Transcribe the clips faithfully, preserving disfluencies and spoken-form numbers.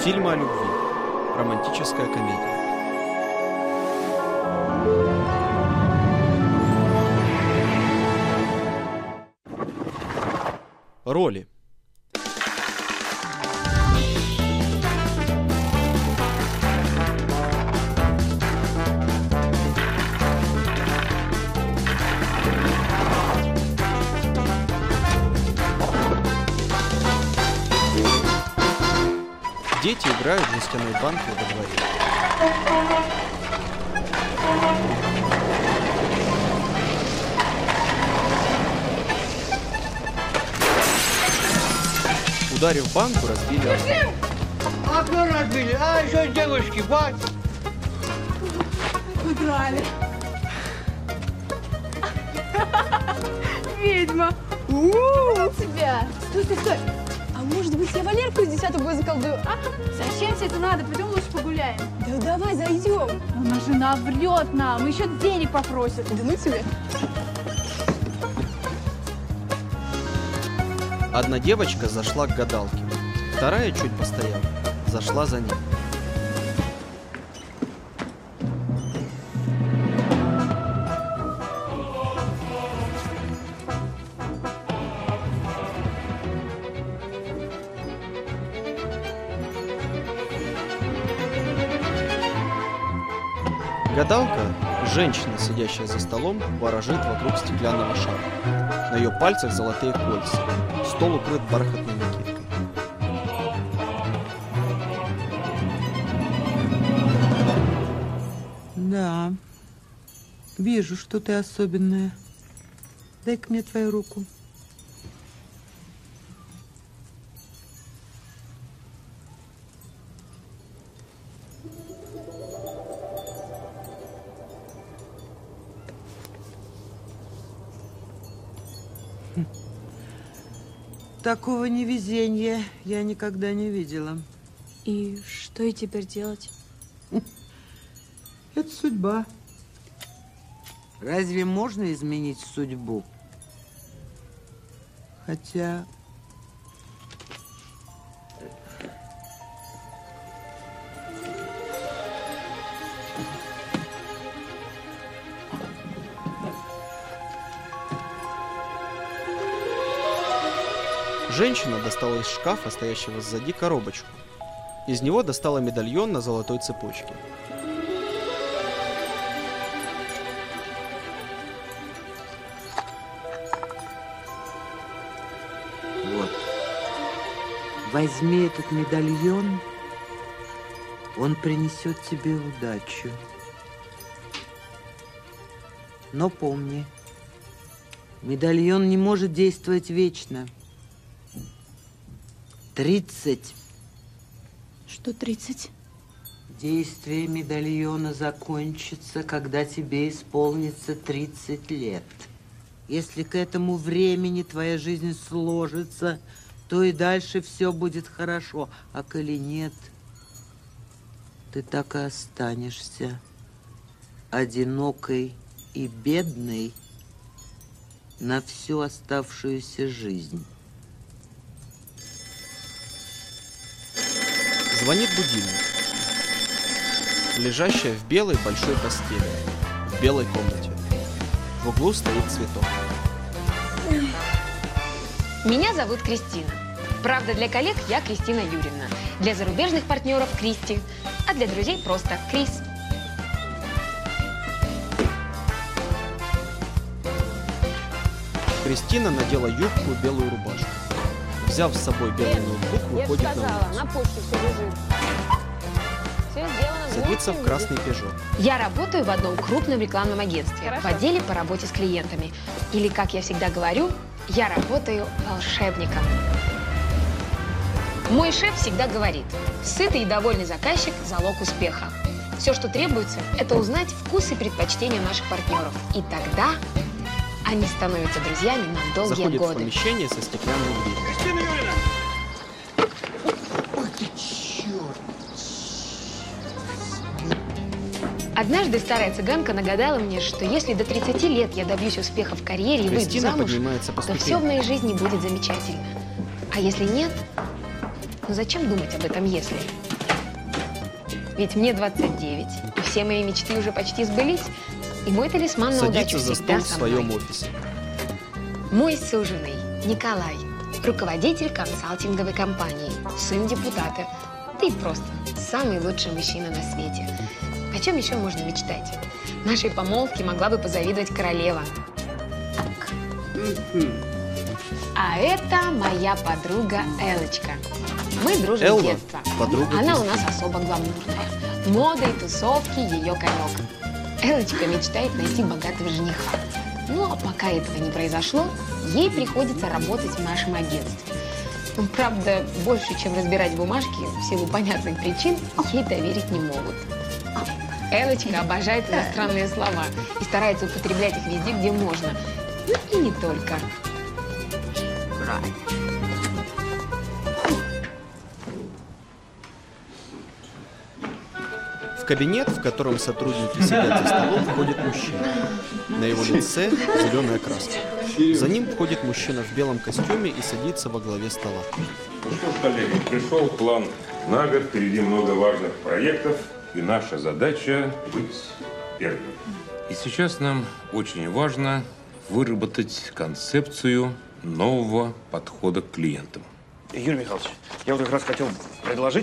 Фильмы о любви. Романтическая комедия. Роли. Дети играют в жестяной банке во дворе. Ударив банку, разбили окно. Окно разбили, а еще девушки, вот. Удрали. Ведьма. У-у-у. Тебя. Стой, стой, стой. А может быть, я Валерку из десятого заколдую? А? Зачем тебе это надо? Пойдем лучше погуляем. Да давай, зайдем. Она жена врет нам, еще денег попросит. Да ну тебе. Одна девочка зашла к гадалке, вторая чуть постояла, зашла за ней. Гадалка, женщина, сидящая за столом, ворожит вокруг стеклянного шара. На ее пальцах золотые кольца. Стол укрыт бархатной накидкой. Да, вижу, что ты особенная. Дай-ка мне твою руку. Такого невезения я никогда не видела. И что ей теперь делать? Это судьба. Разве можно изменить судьбу? Хотя... Женщина достала из шкафа, стоящего сзади, коробочку. Из него достала медальон на золотой цепочке. Вот. Возьми этот медальон, он принесет тебе удачу. Но помни, медальон не может действовать вечно. Тридцать. Что тридцать? Действие медальона закончится, когда тебе исполнится тридцать лет. Если к этому времени твоя жизнь сложится, то и дальше все будет хорошо. А коли нет, ты так и останешься одинокой и бедной на всю оставшуюся жизнь. Звонит будильник. Лежащая в белой большой постели, в белой комнате. В углу стоит цветок. Меня зовут Кристина. Правда, для коллег я Кристина Юрьевна. Для зарубежных партнеров Кристи, а для друзей просто Крис. Кристина надела юбку и белую рубашку. Взяв с собой белый ноутбук, выходит я сказала, на улицу. на почте все лежит. Все сделано. Садится в красный Пежо. Я работаю в одном крупном рекламном агентстве, Хорошо. в отделе по работе с клиентами. Или, как я всегда говорю, я работаю волшебником. Мой шеф всегда говорит, сытый и довольный заказчик – залог успеха. Все, что требуется, это узнать вкус и предпочтения наших партнеров. И тогда они становятся друзьями на долгие Заходит годы. в помещение со стеклянной дверью. Кристина Юрьевна! Однажды старая цыганка нагадала мне, что если до тридцати лет я добьюсь успеха в карьере и выйду Кристина замуж, поднимается по то все в ступенькам. моей жизни будет замечательно. А если нет, ну зачем думать об этом «если»? Ведь мне двадцать девять, и все мои мечты уже почти сбылись. И мой талисман на удачу Садится за всегда стол в со своем мной. офисе. Мой суженый Николай, руководитель консалтинговой компании, сын депутата. Ты просто самый лучший мужчина на свете. О чем еще можно мечтать? Нашей помолвке могла бы позавидовать королева. Так. А это моя подруга Элочка. Мы дружим Элла, с детства. подруга Она у Кристины. нас особо гламурная. Мода и тусовки – ее конек. Элочка мечтает найти богатого жениха. Ну, а пока этого не произошло, ей приходится работать в нашем агентстве. Ну, правда, больше, чем разбирать бумажки, в силу понятных причин, ей доверить не могут. Элочка обожает иностранные слова и старается употреблять их везде, где можно. Ну, и не только. В кабинет, в котором сотрудники сидят за столом, входит мужчина. На его лице зеленая краска. За ним входит мужчина в белом костюме и садится во главе стола. Ну что ж, коллеги, пришел план на год, впереди много важных проектов, и наша задача быть первым. И сейчас нам очень важно выработать концепцию нового подхода к клиентам. Юрий Михайлович, я вот как раз хотел предложить...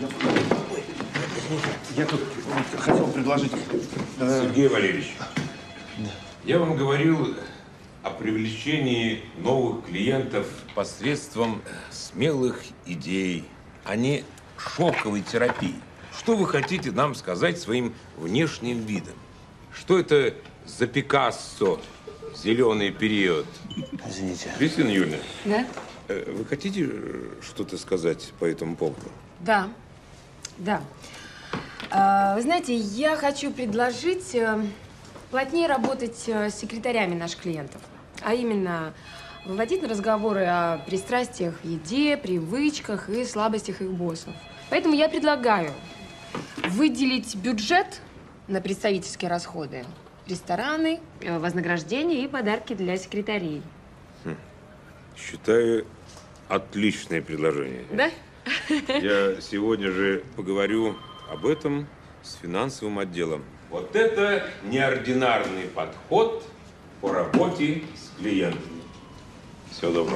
Я тут вот хотел предложить... э, Сергей Валерьевич, я вам говорил о привлечении новых клиентов посредством смелых идей, а не шоковой терапии. Что вы хотите нам сказать своим внешним видом? Что это за Пикассо, зеленый период? Извините. Кристина Юрьевна, Да? э, вы хотите что-то сказать по этому поводу? Да, да. А, вы знаете, я хочу предложить э, плотнее работать э, с секретарями наших клиентов. А именно, выводить на разговоры о пристрастиях в еде, привычках и слабостях их боссов. Поэтому я предлагаю выделить бюджет на представительские расходы, рестораны, э, вознаграждения и подарки для секретарей. Считаю, отличное предложение. Да? Я сегодня же поговорю об этом с финансовым отделом. Вот это неординарный подход по работе с клиентами. Всего доброго.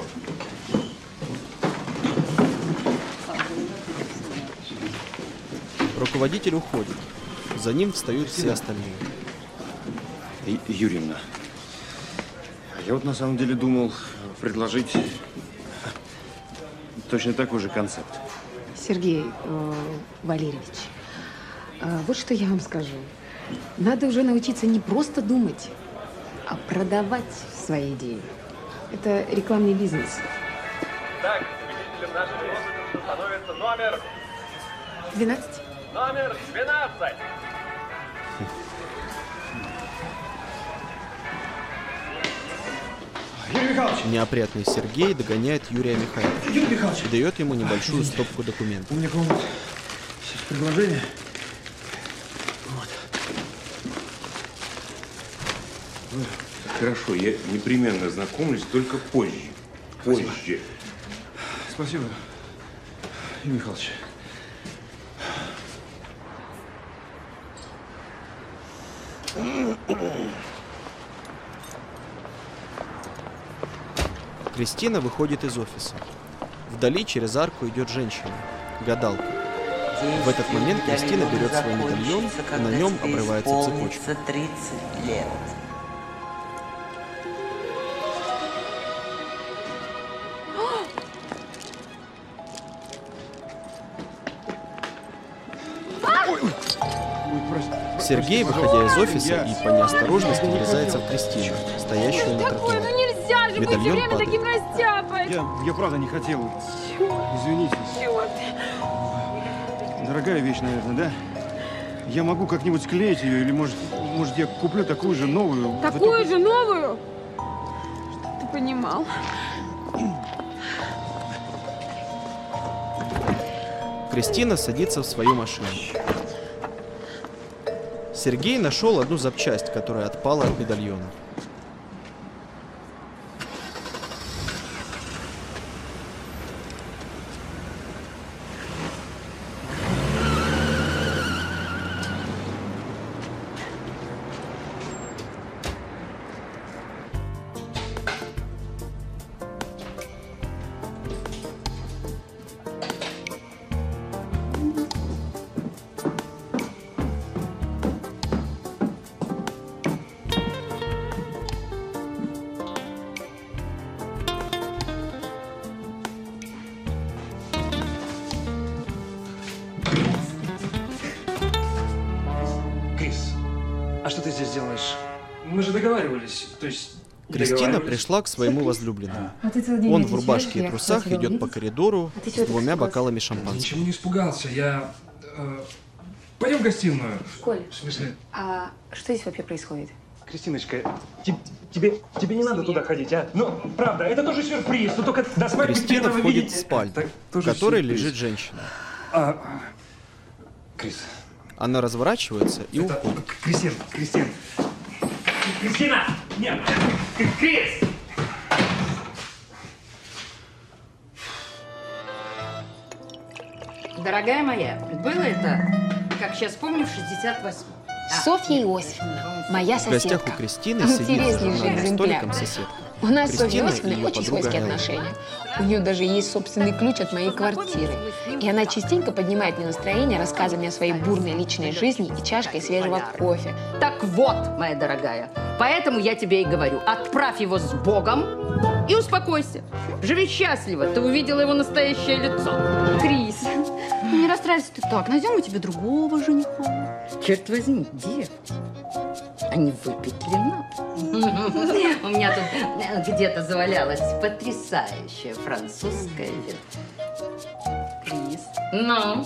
Руководитель уходит. За ним встают все остальные. Ю- Юрьевна, я вот на самом деле думал предложить точно такой же концепт. Сергей э, Валерьевич, э, вот что я вам скажу. Надо уже научиться не просто думать, а продавать свои идеи. Это рекламный бизнес. Так, победителем нашего розыгрыша становится номер... двенадцать. Номер двенадцать. Юрий Михайлович! Неопрятный Сергей догоняет Юрия Михайловича Юрий Михайлович! и дает ему небольшую стопку документов. У меня к вам сейчас предложение. Вот. Хорошо, я непременно знакомлюсь, только позже. Позже. Спасибо, Юрий Михайлович. Кристина выходит из офиса. Вдали через арку идет женщина, гадалка. В этот момент Кристина берет свой медальон, и на нем обрывается цепочка. тридцать лет. Сергей, выходя из офиса и по неосторожности врезается в Кристину, стоящую на Такое, тротуаре. ну нельзя же быть все Медальон время падает. таким растяпой. Я, я правда не хотел. Извините. Черт. Дорогая вещь, наверное, да? Я могу как-нибудь склеить ее, или может, может я куплю такую же новую? Такую же новую? Чтоб ты понимал. Кристина садится в свою машину. Сергей нашел одну запчасть, которая отпала от медальона. А что ты здесь делаешь? Мы же договаривались, то есть... Кристина пришла к своему возлюбленному. Он в рубашке и трусах идет по коридору с двумя бокалами шампанского. Ничего не испугался, я... Э, пойдем в гостиную. Коль, В смысле? а что здесь вообще происходит? Кристиночка, тебе, тебе, тебе не надо туда ходить, а? Ну, правда, это тоже сюрприз, но только до свадьбы Кристина этого входит видеть. в спальню, Это в тоже которой сюрприз. лежит женщина. А, Крис. Она разворачивается и Это... уходит. Кристин, Кристин. Кристина! Нет! Крис! Дорогая моя, было это, как сейчас помню, в шестьдесят восьмом. Софья Иосифовна, моя В соседка. гостях у Кристины сидит за Интереснейший журнальным экземпляр. столиком соседка. У нас с Софьей Кристина и Иосифовной ее очень подруга свойские Элла. отношения. У нее даже есть собственный ключ от моей квартиры. И она частенько поднимает мне настроение рассказами о своей бурной личной жизни и чашкой свежего кофе. Так вот, моя дорогая, поэтому я тебе и говорю, отправь его с Богом и успокойся. Живи счастливо, ты увидела его настоящее лицо. Крис, ну не расстраивайся ты так, найдем мы тебе другого жениха. Черт возьми, девки, а не выпить ли нам? У меня тут где-то завалялась потрясающая французская вина. Крис. Ну?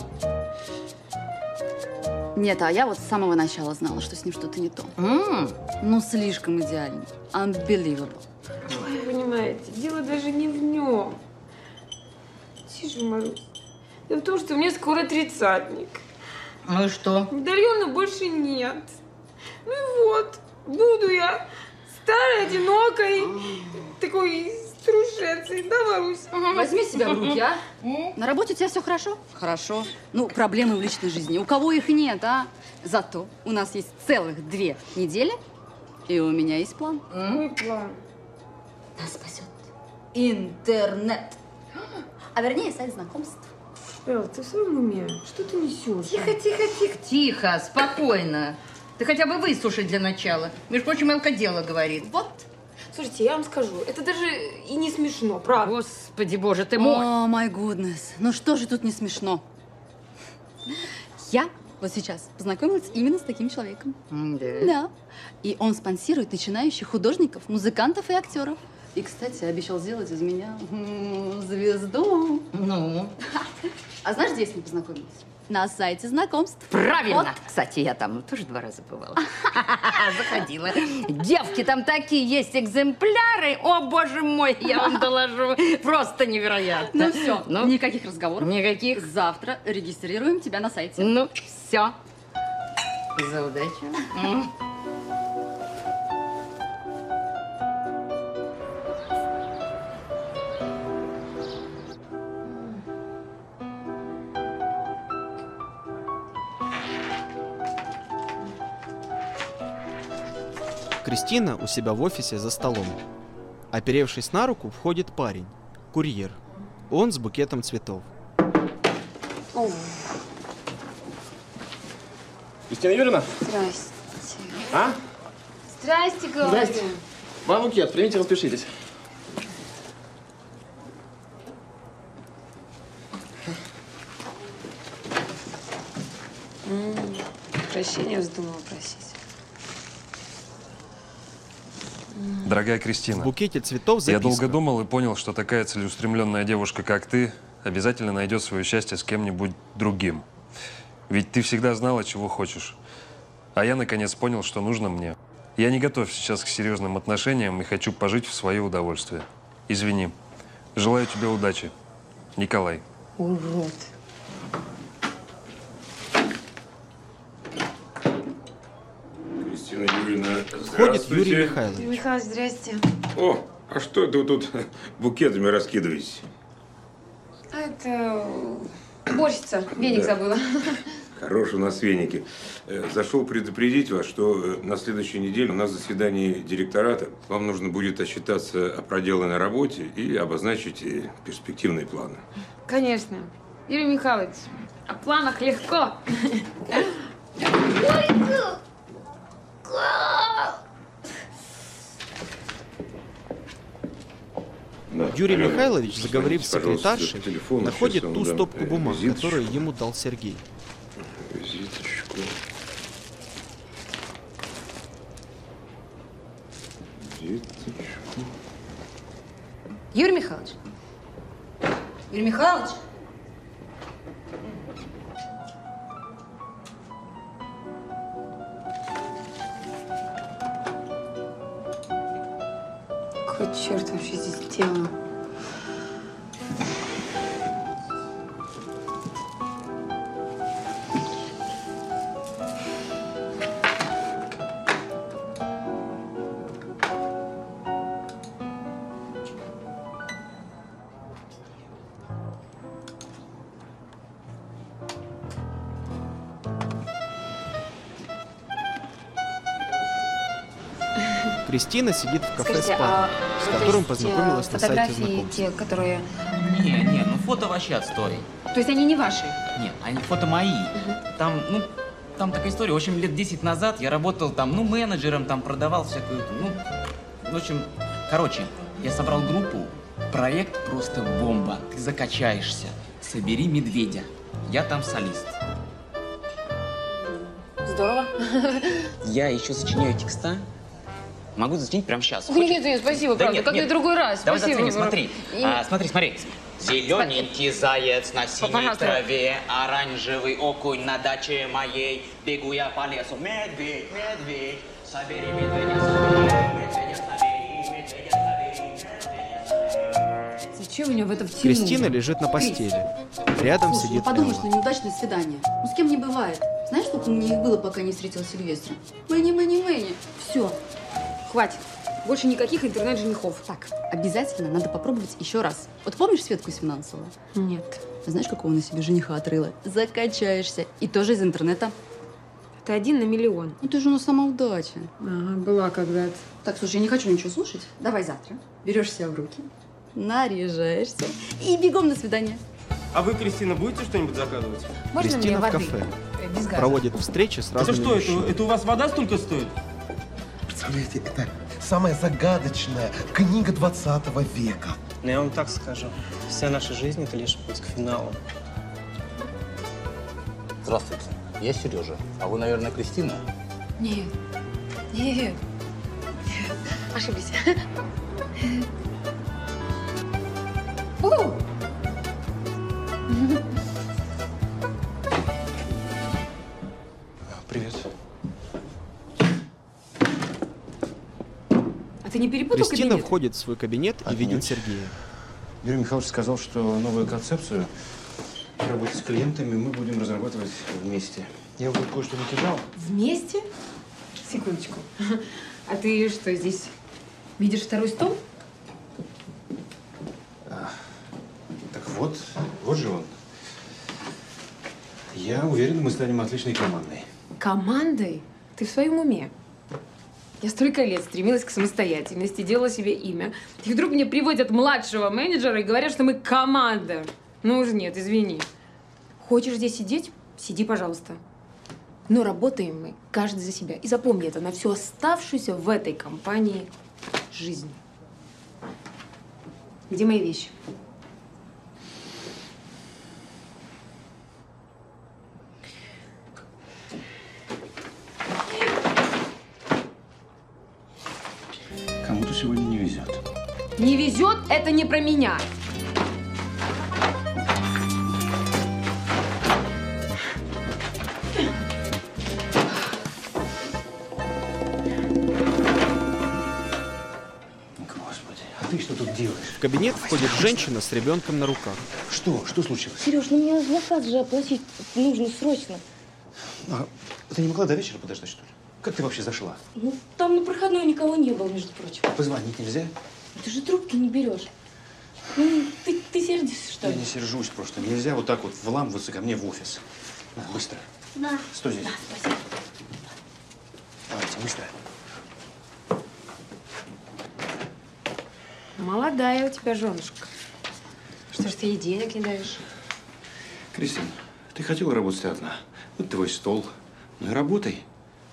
Нет, а я вот с самого начала знала, что с ним что-то не то. Mm. Ну, слишком идеально. Unbelievable. Вы понимаете, дело даже не в нем. Тише, Марусь. Дело в том, что мне скоро тридцатник. Ну и что? Медальона больше нет. Ну и вот, буду я старой, одинокой, такой стружецей, да, Марусь? Возьми себя в руки, а? На работе у тебя все хорошо? Хорошо. Ну, проблемы в личной жизни. У кого их нет, а? Зато у нас есть целых две недели, и у меня есть план. Какой план? Нас спасет интернет. А вернее, сайт знакомств. Эл, ты в своем уме? Что ты несешь? Тихо, тихо, тихо, тихо, спокойно. Ты хотя бы выслушай для начала. Между прочим, Элка дело говорит. Вот. Слушайте, я вам скажу, это даже и не смешно, правда. Господи боже, ты мой. О, май гуднес. Ну что же тут не смешно? Я вот сейчас познакомилась именно с таким человеком. Да. Да. И он спонсирует начинающих художников, музыкантов и актеров. И, кстати, обещал сделать из меня м, звезду. Ну? А знаешь, где я с ним познакомилась? На сайте знакомств. Правильно. Вот. Кстати, я там тоже два раза бывала. Заходила. Девки, там такие есть экземпляры. О, боже мой, я вам доложу. Просто невероятно. Ну все, Ну? никаких разговоров. Никаких. Завтра регистрируем тебя на сайте. Ну, все. За удачу. Кристина у себя в офисе за столом. Оперевшись на руку, входит парень, курьер. Он с букетом цветов. Кристина Юрьевна? Здрасте. А? Здрасте, говорю. Здрасте. Вам букет, примите, распишитесь. М, Прощения вздумала просить. Дорогая Кристина, В букете цветов я записка. долго думал и понял, что такая целеустремленная девушка, как ты, обязательно найдет свое счастье с кем-нибудь другим. Ведь ты всегда знала, чего хочешь. А я, наконец, понял, что нужно мне. Я не готов сейчас к серьезным отношениям и хочу пожить в свое удовольствие. Извини. Желаю тебе удачи. Николай. Урод. Кристина Юрьевна, Входит Юрий здравствуйте. Михайлович. Михаил, здрасте. О, а что это вы тут букетами раскидываетесь? А это уборщица. Веник Да. забыла. Хорошие у нас веники. Э, Зашел предупредить вас, что э, на следующей неделе у нас заседание директората. Вам нужно будет отчитаться о проделанной работе и обозначить э, перспективные планы. Конечно. Юрий Михайлович, О планах легко. Юрий Михайлович, заговорив с секретаршей, находит ту стопку бумаг, которую ему дал Сергей. Визиточку. Визиточку. Юрий Михайлович. Юрий Михайлович. Какой черт вообще здесь делаю? Кристина сидит в кафе Скажите, «Спа», а с вот, которым то есть, познакомилась э, на сайте фотографии знакомств. те, которые... Не, не, ну фото вообще отстой. То есть они не ваши? Нет, они фото мои. Там, ну, там такая история. В общем, лет десять назад я работал там, ну, менеджером, там продавал всякую, ну, в общем, короче, я собрал группу. Проект просто бомба. Ты закачаешься. Собери медведя. Я там солист. Здорово. Я еще сочиняю текста. Могу заценить прямо сейчас. Ой, нет, нет, спасибо, Да правда, нет, как-нибудь нет. в другой раз. Давай Спасибо. заценим, смотри. И- А, смотри, смотри. Зелененький заяц на синей Пожалуйста. траве, оранжевый окунь на даче моей. Бегу я по лесу, медведь, медведь, собери медведя, собери медведя, собери медведя, собери медведя. Зачем меня в это втянул? Кристина лежит на постели. Рядом Слушай, ну сидит подумай, что Элла. неудачное свидание. Ну с кем не бывает. Знаешь, сколько у меня их было, пока не встретила Сильвестра? Мэни, мэни, мэни. Все. Хватит. Больше никаких интернет-женихов. Так, обязательно надо попробовать еще раз. Вот помнишь Светку Семенцеву? Нет. Знаешь, какого на себе жениха отрыла? Закачаешься. И тоже из интернета. Это один на миллион. Ну ты же у нас сама удача. Ага, была когда-то. Так, слушай, я не хочу ничего слушать. Давай завтра. Берешь себя в руки, наряжаешься и бегом на свидание. А вы, Кристина, будете что-нибудь заказывать? Можно мне Кристина в воды? кафе. Э, Без газа. Проводит встречи с Это разными что, это, мужчинами. это у вас вода столько стоит? Представляете, это самая загадочная книга двадцатого века. Но я вам так скажу, вся наша жизнь – это лишь путь к финалу. Здравствуйте, я Сережа. А вы, наверное, Кристина? Нет. Нет. Ошиблись. У! Привет. А ты не перепутал Кристина кабинет? входит в свой кабинет и видит Отнюдь. Сергея. Юрий Михайлович сказал, что новую концепцию работы с клиентами мы будем разрабатывать вместе. Я вот кое-что накидал. Вместе? Секундочку. А ты что, здесь видишь второй стол? Так вот, вот же он. Я уверен, мы станем отличной командой. Командой? Ты в своем уме? Я столько лет стремилась к самостоятельности, делала себе имя. И вдруг мне приводят младшего менеджера и говорят, что мы команда. Ну уж нет, извини. Хочешь здесь сидеть? Сиди, пожалуйста. Но работаем мы каждый за себя. И запомни это на всю оставшуюся в этой компании жизнь. Где мои вещи? Кому-то сегодня не везет. Не везет, это не про меня. Господи, а ты что тут делаешь? В кабинет входит женщина с ребенком на руках. Что? Что случилось? Сереж, ну мне заказ же оплатить нужно срочно. А, ты не могла до вечера подождать, что ли? Как ты вообще зашла? Ну, там на проходной никого не было, между прочим. Позвонить нельзя? Ты же трубки не берешь. Ну, ты, ты сердишься, что Я ли? не сержусь просто. Нельзя вот так вот вламываться ко мне в офис. На, быстро. Да. Стой здесь. Да, спасибо. Давайте, быстро. Молодая у тебя женушка. Что ж ты ей денег не даешь? Кристина, Ты хотела работать одна. Вот твой стол. Ну и работай.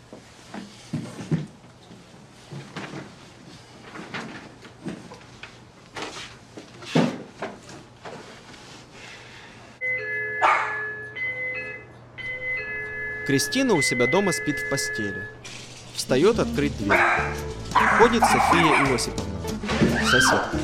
Кристина у себя дома спит в постели. Встает открыть дверь. Входит София Иосиповна, соседка.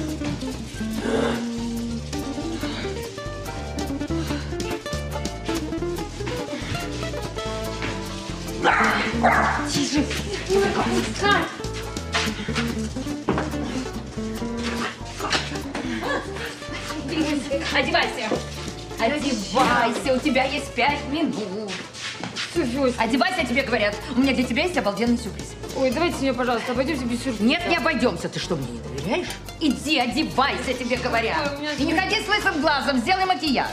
Тише! Встань! Одевайся! Одевайся, у тебя есть пять минут. Одевайся, тебе говорят. У меня для тебя есть обалденный сюрприз. Ой, давайте мне, пожалуйста, обойдемся без сюрприза. Нет, не обойдемся. Ты что, мне не доверяешь? Иди, одевайся, тебе говорят. Ой, меня... И не ходи с лысым глазом, сделай макияж.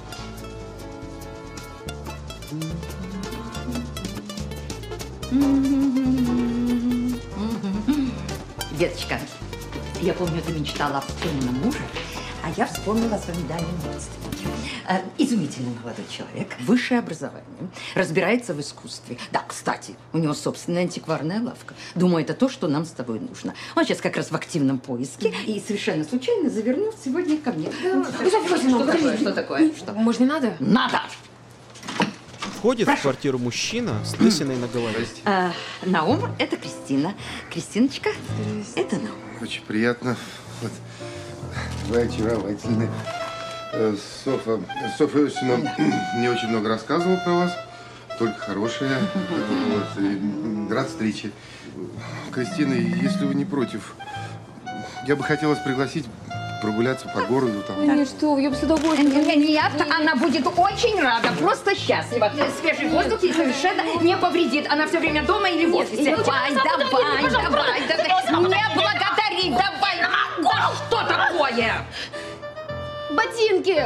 Деточка, я помню, ты мечтала о вспомненном муже, а я вспомнила о своем дальнем родственнике. Изумительный молодой человек, высшее образование, разбирается в искусстве. Да, кстати, у него собственная антикварная лавка. Думаю, это то, что нам с тобой нужно. Он сейчас как раз в активном поиске и совершенно случайно завернул сегодня ко мне. Да, что такое? Что такое? Что? Может, не надо? Надо! Входит Прошу. в квартиру мужчина с лысиной на голове. А, Наум, это Кристина. Кристиночка, это Наум. Очень приятно. Вот. Вы очаровательны. Софа, Софья Иосифовна мне очень много рассказывала про вас. Только хорошее. Вот. И рад встрече. Кристина, если вы не против, я бы хотела вас пригласить прогуляться по городу. Там. Ой, нет, что, я бы с удовольствием. Нет, нет, она будет очень рада, просто счастлива. Свежий воздух ей совершенно не повредит. Она все время дома или в офисе. Давай, давай, давай, давай. Не благодари, давай. Что такое? Ботинки!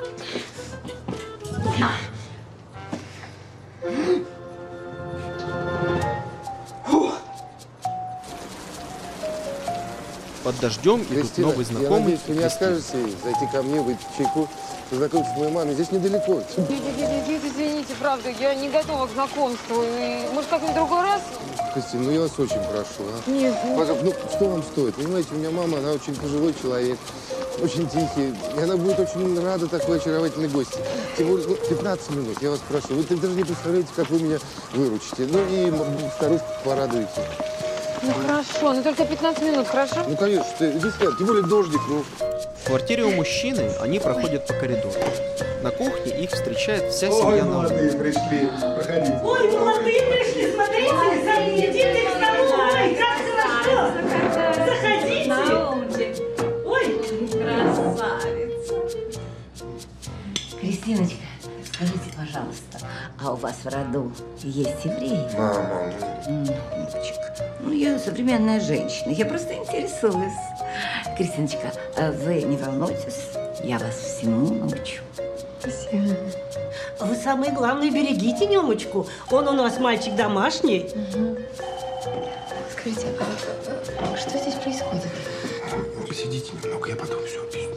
Под дождем идут Кристина, новый знакомый. Я надеюсь, вы не откажете зайти ко мне, выпить чайку, познакомиться с моей мамой. Здесь недалеко. Дед, дед, дед, извините, правда, я не готова к знакомству. И, может, как-нибудь в другой раз? Кристина, ну я вас очень прошу, а? Нет, ну... Пожалуйста, ну что вам стоит? Понимаете, у меня мама, она очень пожилой человек, очень тихий. И она будет очень рада такой очаровательной гости. Тем более, ну, пятнадцать минут, я вас прошу. Вы даже не представляете, как вы меня выручите. Ну и старушку порадуете. Ну хорошо, но только пятнадцать минут, хорошо? Ну конечно, здесь нет, тем более дождик, ну. В квартире у мужчины они проходят по коридору. На кухне их встречает вся семья Наумова. Ой, молодые пришли, проходите. Ой, молодые пришли, смотрите, заходите к столу. Ой, как хорошо. Заходите. Наумчик. Ой, красавица. Кристиночка, скажите, пожалуйста, а у вас в роду есть евреи? Мама. Умничка. Ну, я современная женщина, я просто интересуюсь. Кристиночка, а вы не волнуйтесь, я вас всему научу. Спасибо. Вы самое главное, берегите Немочку. Он у нас мальчик домашний. Угу. Скажите, а что здесь происходит? Посидите немного, я потом все объясню.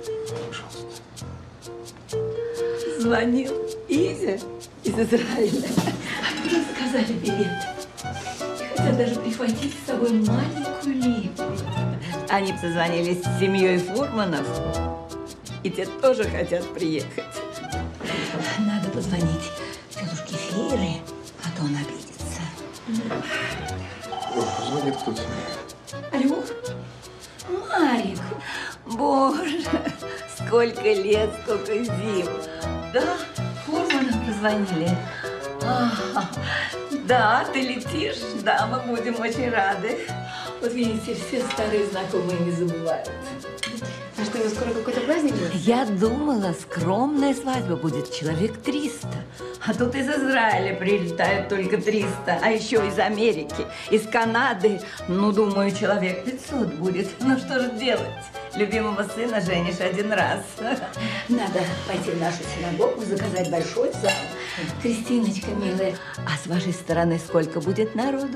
Пожалуйста. Звонил Изя из Израиля. Мне сказали привет. Хотят даже прихватить с собой маленькую Липу. Они позвонили с семьей Фурманов, и те тоже хотят приехать. Надо позвонить тетушке Фире, а то он обидится. О, звонит кто-то. Алло? Марик, боже, сколько лет, сколько зим. Да, Фурманов позвонили. А, да, ты летишь? Да, мы будем очень рады. Вот видите, все старые знакомые не забывают. А что, у вас скоро какой-то праздник будет? Я думала, скромная свадьба будет человек триста. А тут из Израиля прилетают только триста. А еще из Америки, из Канады. Ну, думаю, человек пятьсот будет. Ну, что же делать? Любимого сына женишь один раз. Надо пойти в нашу синагогу, заказать большой зал. Кристиночка, милая, а с вашей стороны сколько будет народу?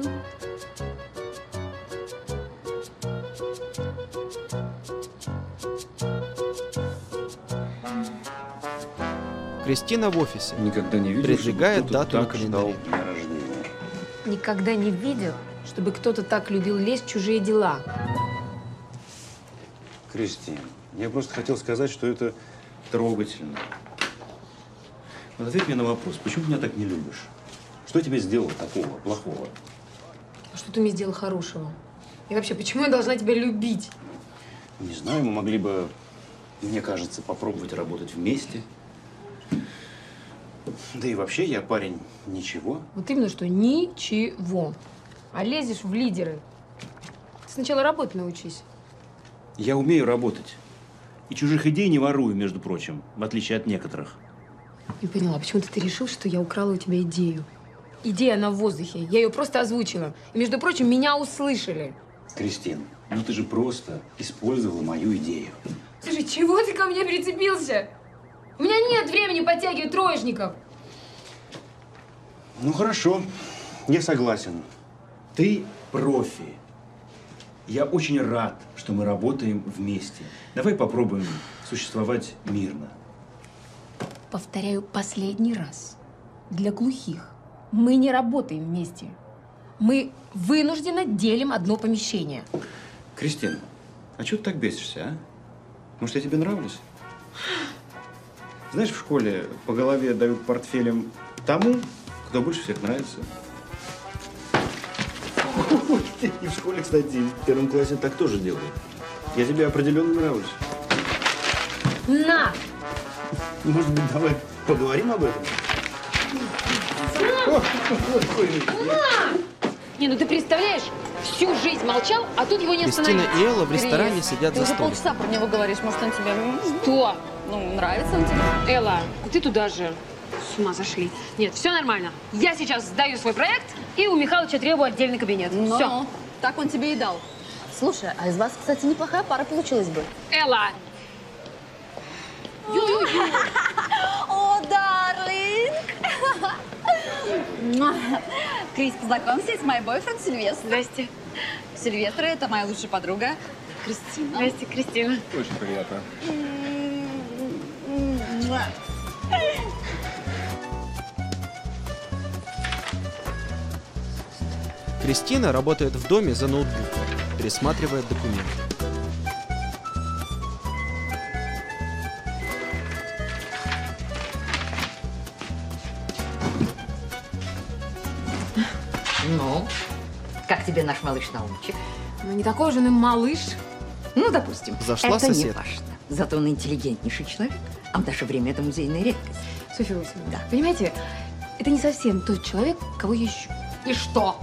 Кристина в офисе. Никогда не видел, Придвигает чтобы дату на так ждал календаре. дня рождения. Никогда не видел, чтобы кто-то так любил лезть в чужие дела. Кристин, я просто хотел сказать, что это трогательно. Вот ответь мне на вопрос, почему ты меня так не любишь? Что я тебе сделал такого, плохого? А что ты мне сделал хорошего? И вообще, почему я должна тебя любить? Не знаю, мы могли бы, мне кажется, попробовать работать вместе. Да и вообще, я парень ничего. Вот именно что ничего. А лезешь в лидеры. Ты сначала работать научись. Я умею работать. И чужих идей не ворую, между прочим, в отличие от некоторых. Не поняла, почему-то ты решил, что я украла у тебя идею. Идея, она в воздухе. Я ее просто озвучила. И, между прочим, меня услышали. Кристин, ну ты же просто использовала мою идею. Слушай, чего ты ко мне прицепился? У меня нет времени подтягивать троечников. Ну хорошо, я согласен. Ты профи. Я очень рад, что мы работаем вместе. Давай попробуем существовать мирно. Повторяю последний раз. Для глухих. Мы не работаем вместе. Мы вынужденно делим одно помещение. Кристина, а чего ты так бесишься, а? Может, я тебе нравлюсь? Знаешь, в школе по голове дают портфелем тому, кто больше всех нравится. И в школе, кстати, в первом классе так тоже делают. Я тебе определенно нравлюсь. На! Может быть, давай поговорим об этом? На! Не, ну ты представляешь, всю жизнь молчал, а тут его не Кристина остановить. и Элла в ресторане сидят Ты за уже столиком. полчаса про него говоришь, может, он тебе… Кто? Ну, нравится он тебе? Элла, ты туда же. С ума зашли. Нет, все нормально. Я сейчас сдаю свой проект, и у Михалыча требую отдельный кабинет. Ну, Все. так он тебе и дал. Слушай, а из вас, кстати, неплохая пара получилась бы. Элла! Ю-ю-ю! О, дарлинг! Крис, познакомься, это мой бойфренд Сильвестр. Здрасте. Сильвестр – это моя лучшая подруга Кристина. Здрасте, Кристина. Очень приятно. Кристина работает в доме за ноутбуком, пересматривает документы. Ну, как тебе наш малыш-наумчик? Ну, не такой же он и малыш. Ну, допустим, Зашла это не соседка. важно. Зато он интеллигентнейший человек, а в наше время это музейная редкость. Софья Васильевна, да. Понимаете, это не совсем тот человек, кого я ищу. И что?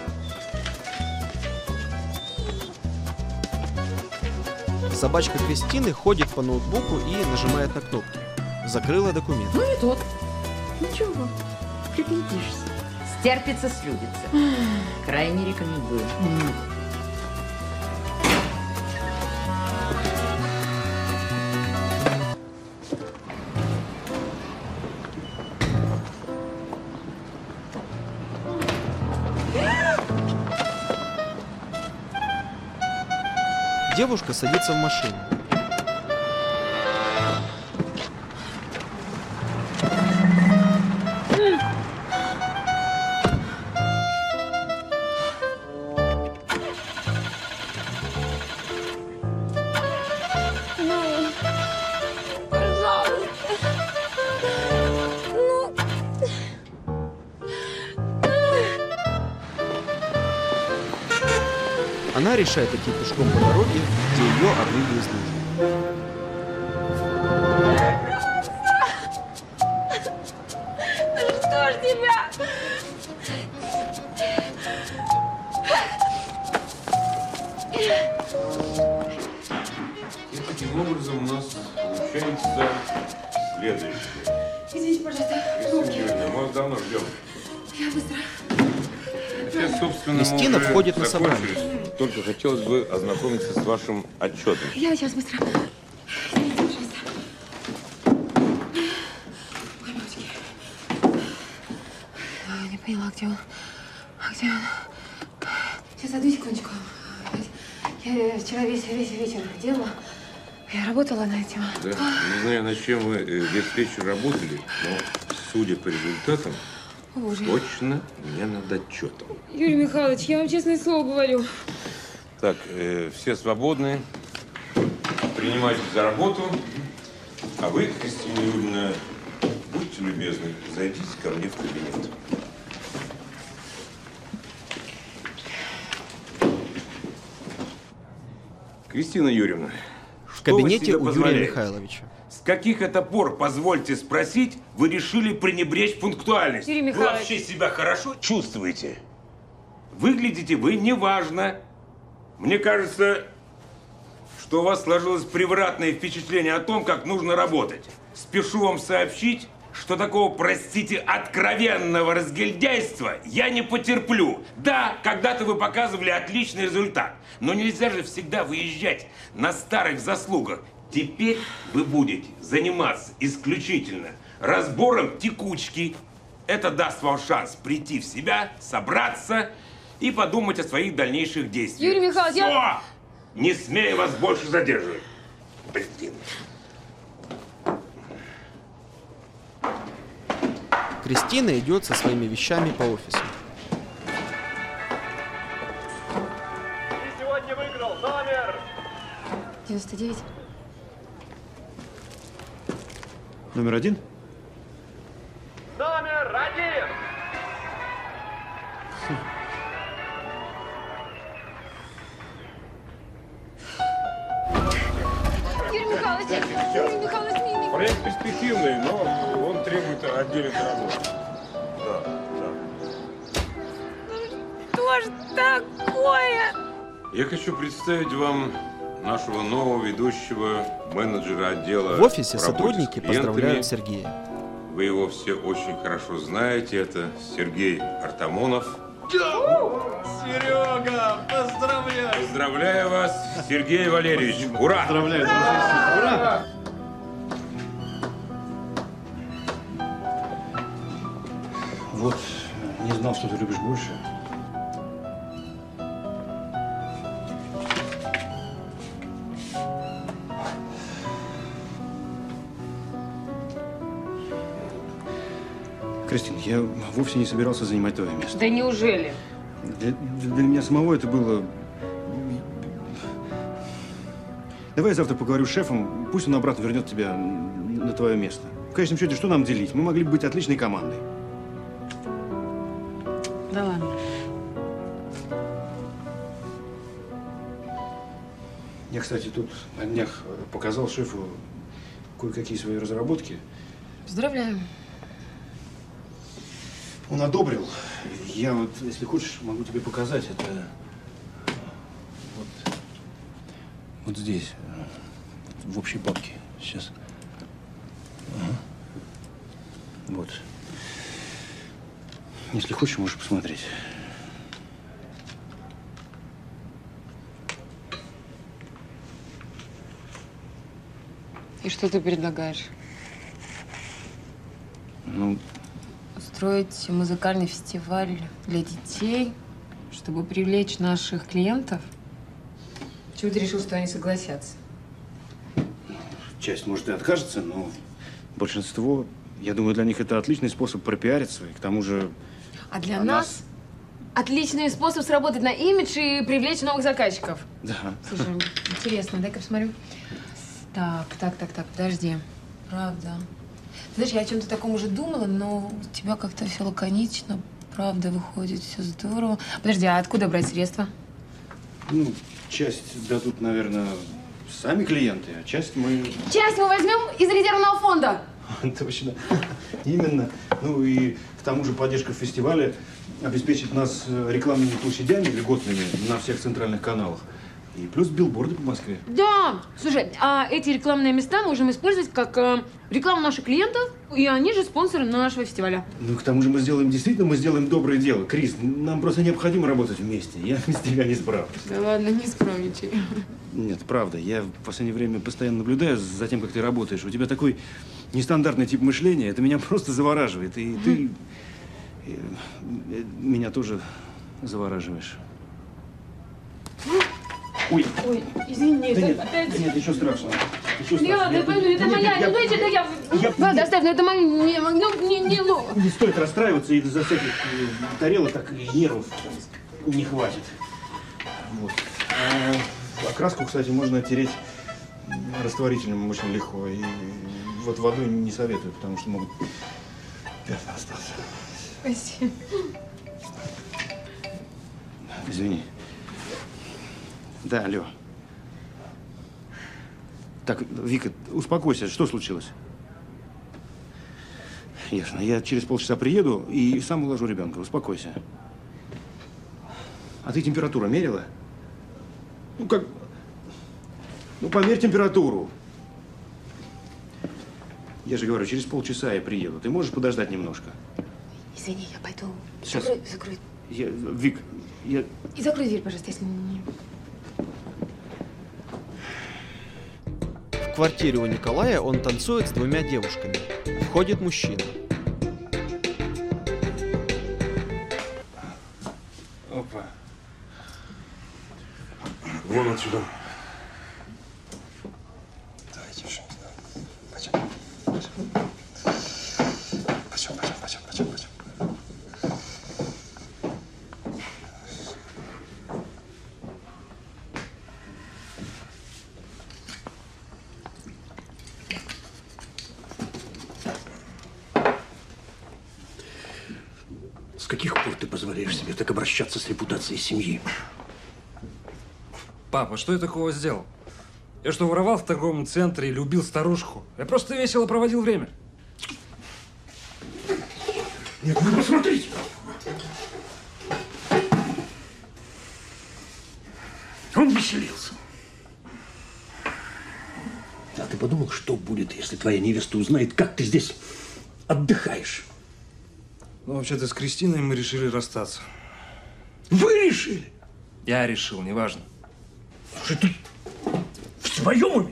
Собачка Кристины ходит по ноутбуку и нажимает на кнопки. Закрыла документ. Ну и тот. Ничего, приглядишься. Стерпится, слюбится. Крайне рекомендую. Девушка садится в машину. Ну, пожалуйста. Ну. Она решает идти пешком по дороге, где ее облили из лужи. Что ж тебя? И таким образом у нас получается следующее. Извините, пожалуйста. Кристина Юрьевна, мы вас давно ждем. Я быстро. Хотя, собственно, Кристина мы уже входит на закончили. собрание. Только хотелось бы ознакомиться с вашим отчетом. Я сейчас быстро. Извините, пожалуйста. Ой, мамочки. Я не поняла, где он. А где он? Сейчас, одну секундочку. Я вчера весь, весь вечер делала. Я работала над этим. Да. Не знаю, над чем вы весь вечер работали, но, судя по результатам, Боже. точно не над отчетом. Юрий Михайлович, я вам честное слово говорю. Так, э, все свободны. Принимайтесь за работу. А вы, Кристина Юрьевна, будьте любезны, зайдите ко мне в кабинет. Кристина Юрьевна, в кабинете у Юрия Михайловича. С каких это пор, позвольте спросить, вы решили пренебречь пунктуальностью? Юрий Вы Михайлович. вообще себя хорошо чувствуете? Выглядите вы неважно. Мне кажется, что у вас сложилось превратное впечатление о том, как нужно работать. Спешу вам сообщить, что такого, простите, откровенного разгильдяйства я не потерплю. Да, когда-то вы показывали отличный результат, но нельзя же всегда выезжать на старых заслугах. Теперь вы будете заниматься исключительно разбором текучки. Это даст вам шанс прийти в себя, собраться и подумать о своих дальнейших действиях. Юрий Михайлович, Все! я... Не смею вас больше задерживать. Блин. Кристина идет со своими вещами по офису. И сегодня выиграл номер девяносто девять. Номер один? Номер один! Юрий Михайлович, Юрий Михайлович, не, не... Проект перспективный, но он требует отдельной доработки. Да, да. Что ж такое? Я хочу представить вам нашего нового ведущего менеджера отдела. В офисе по работе с сотрудники клиентами. поздравляют Сергея. Вы его все очень хорошо знаете. Это Сергей Артамонов. Серега, поздравляю! Поздравляю вас, Сергей Валерьевич. Ура! Поздравляю, дружище. Ура! Вот, не знал, что ты любишь больше. Кристин, я вовсе не собирался занимать твое место. Да неужели? Для, для меня самого это было... Давай я завтра поговорю с шефом, пусть он обратно вернет тебя на твое место. В конечном счете, что нам делить? Мы могли бы быть отличной командой. Да ладно. Я, кстати, тут на днях показал шефу кое-какие свои разработки. Поздравляю. Он одобрил. Я вот, если хочешь, могу тебе показать. Это вот, вот здесь, в общей папке. Сейчас. Ага. Вот. Если хочешь, можешь посмотреть. И что ты предлагаешь? Ну, Устроить музыкальный фестиваль для детей, чтобы привлечь наших клиентов? Чего ты решил, что они согласятся? часть, может, и откажется, но большинство, я думаю, для них это отличный способ пропиариться. И к тому же… А для а нас, нас отличный способ сработать на имидж и привлечь новых заказчиков. Да. Слушай, интересно, дай-ка посмотрю. Так, так, так, так, подожди. Правда. Знаешь, я о чем-то таком уже думала, но у тебя как-то все лаконично. Правда, выходит, все здорово. Подожди, а откуда брать средства? Ну, часть дадут, наверное, сами клиенты, а часть мы… Часть мы возьмем из резервного фонда. Точно. Именно. Ну и к тому же поддержка фестиваля обеспечит нас рекламными площадями льготными на всех центральных каналах. И плюс билборды по Москве. Да! Слушай, а эти рекламные места можем использовать как э, рекламу наших клиентов, и они же спонсоры нашего фестиваля. Ну, к тому же мы сделаем, действительно, мы сделаем доброе дело. Крис, нам просто необходимо работать вместе. Я без тебя не справлюсь. Да ладно, не скромничай. Нет, правда. Я в последнее время постоянно наблюдаю за тем, как ты работаешь. У тебя такой нестандартный тип мышления. Это меня просто завораживает. И ты и, меня тоже завораживаешь. Ой. Ой, извини, Да это нет, опять... да нет, ничего страшного. Ничего Лева, страшного. да пойми, это Нет, моя, я- ну дайте, да я... я- Ладно, оставь, но это моя, не, ну, не, не, ну... Не стоит расстраиваться, из-за всяких э, тарелок так и нервов не хватит. Вот. А, окраску, кстати, можно тереть растворителем очень легко. И вот водой не советую, потому что могут пятна остаться. Спасибо. Извини. Да, алло. Так, Вика, успокойся. Что случилось? Ясно. Я через полчаса приеду и сам уложу ребенка. Успокойся. А ты температуру мерила? Ну, как... Ну, померь температуру. Я же говорю, через полчаса я приеду. Ты можешь подождать немножко? Извини, я пойду. Сейчас. Закрой, закрой. Я... Вик, я... И закрой дверь, пожалуйста, если не... В квартире у Николая он танцует с двумя девушками. Входит мужчина. Опа. Вон отсюда. Давайте уже. Пойдем. Пойдем, пойдем, пойдем, пойдем, пойдем. С каких пор ты позволяешь себе так обращаться с репутацией семьи? Папа, что я такого сделал? Я что, воровал в торговом центре или убил старушку? Я просто весело проводил время. Нет, вы посмотрите! Он веселился. А ты подумал, что будет, если твоя невеста узнает, как ты здесь отдыхаешь? Ну, вообще-то с Кристиной мы решили расстаться. Вы решили? Я решил, неважно. Слушай, ты в своем уме?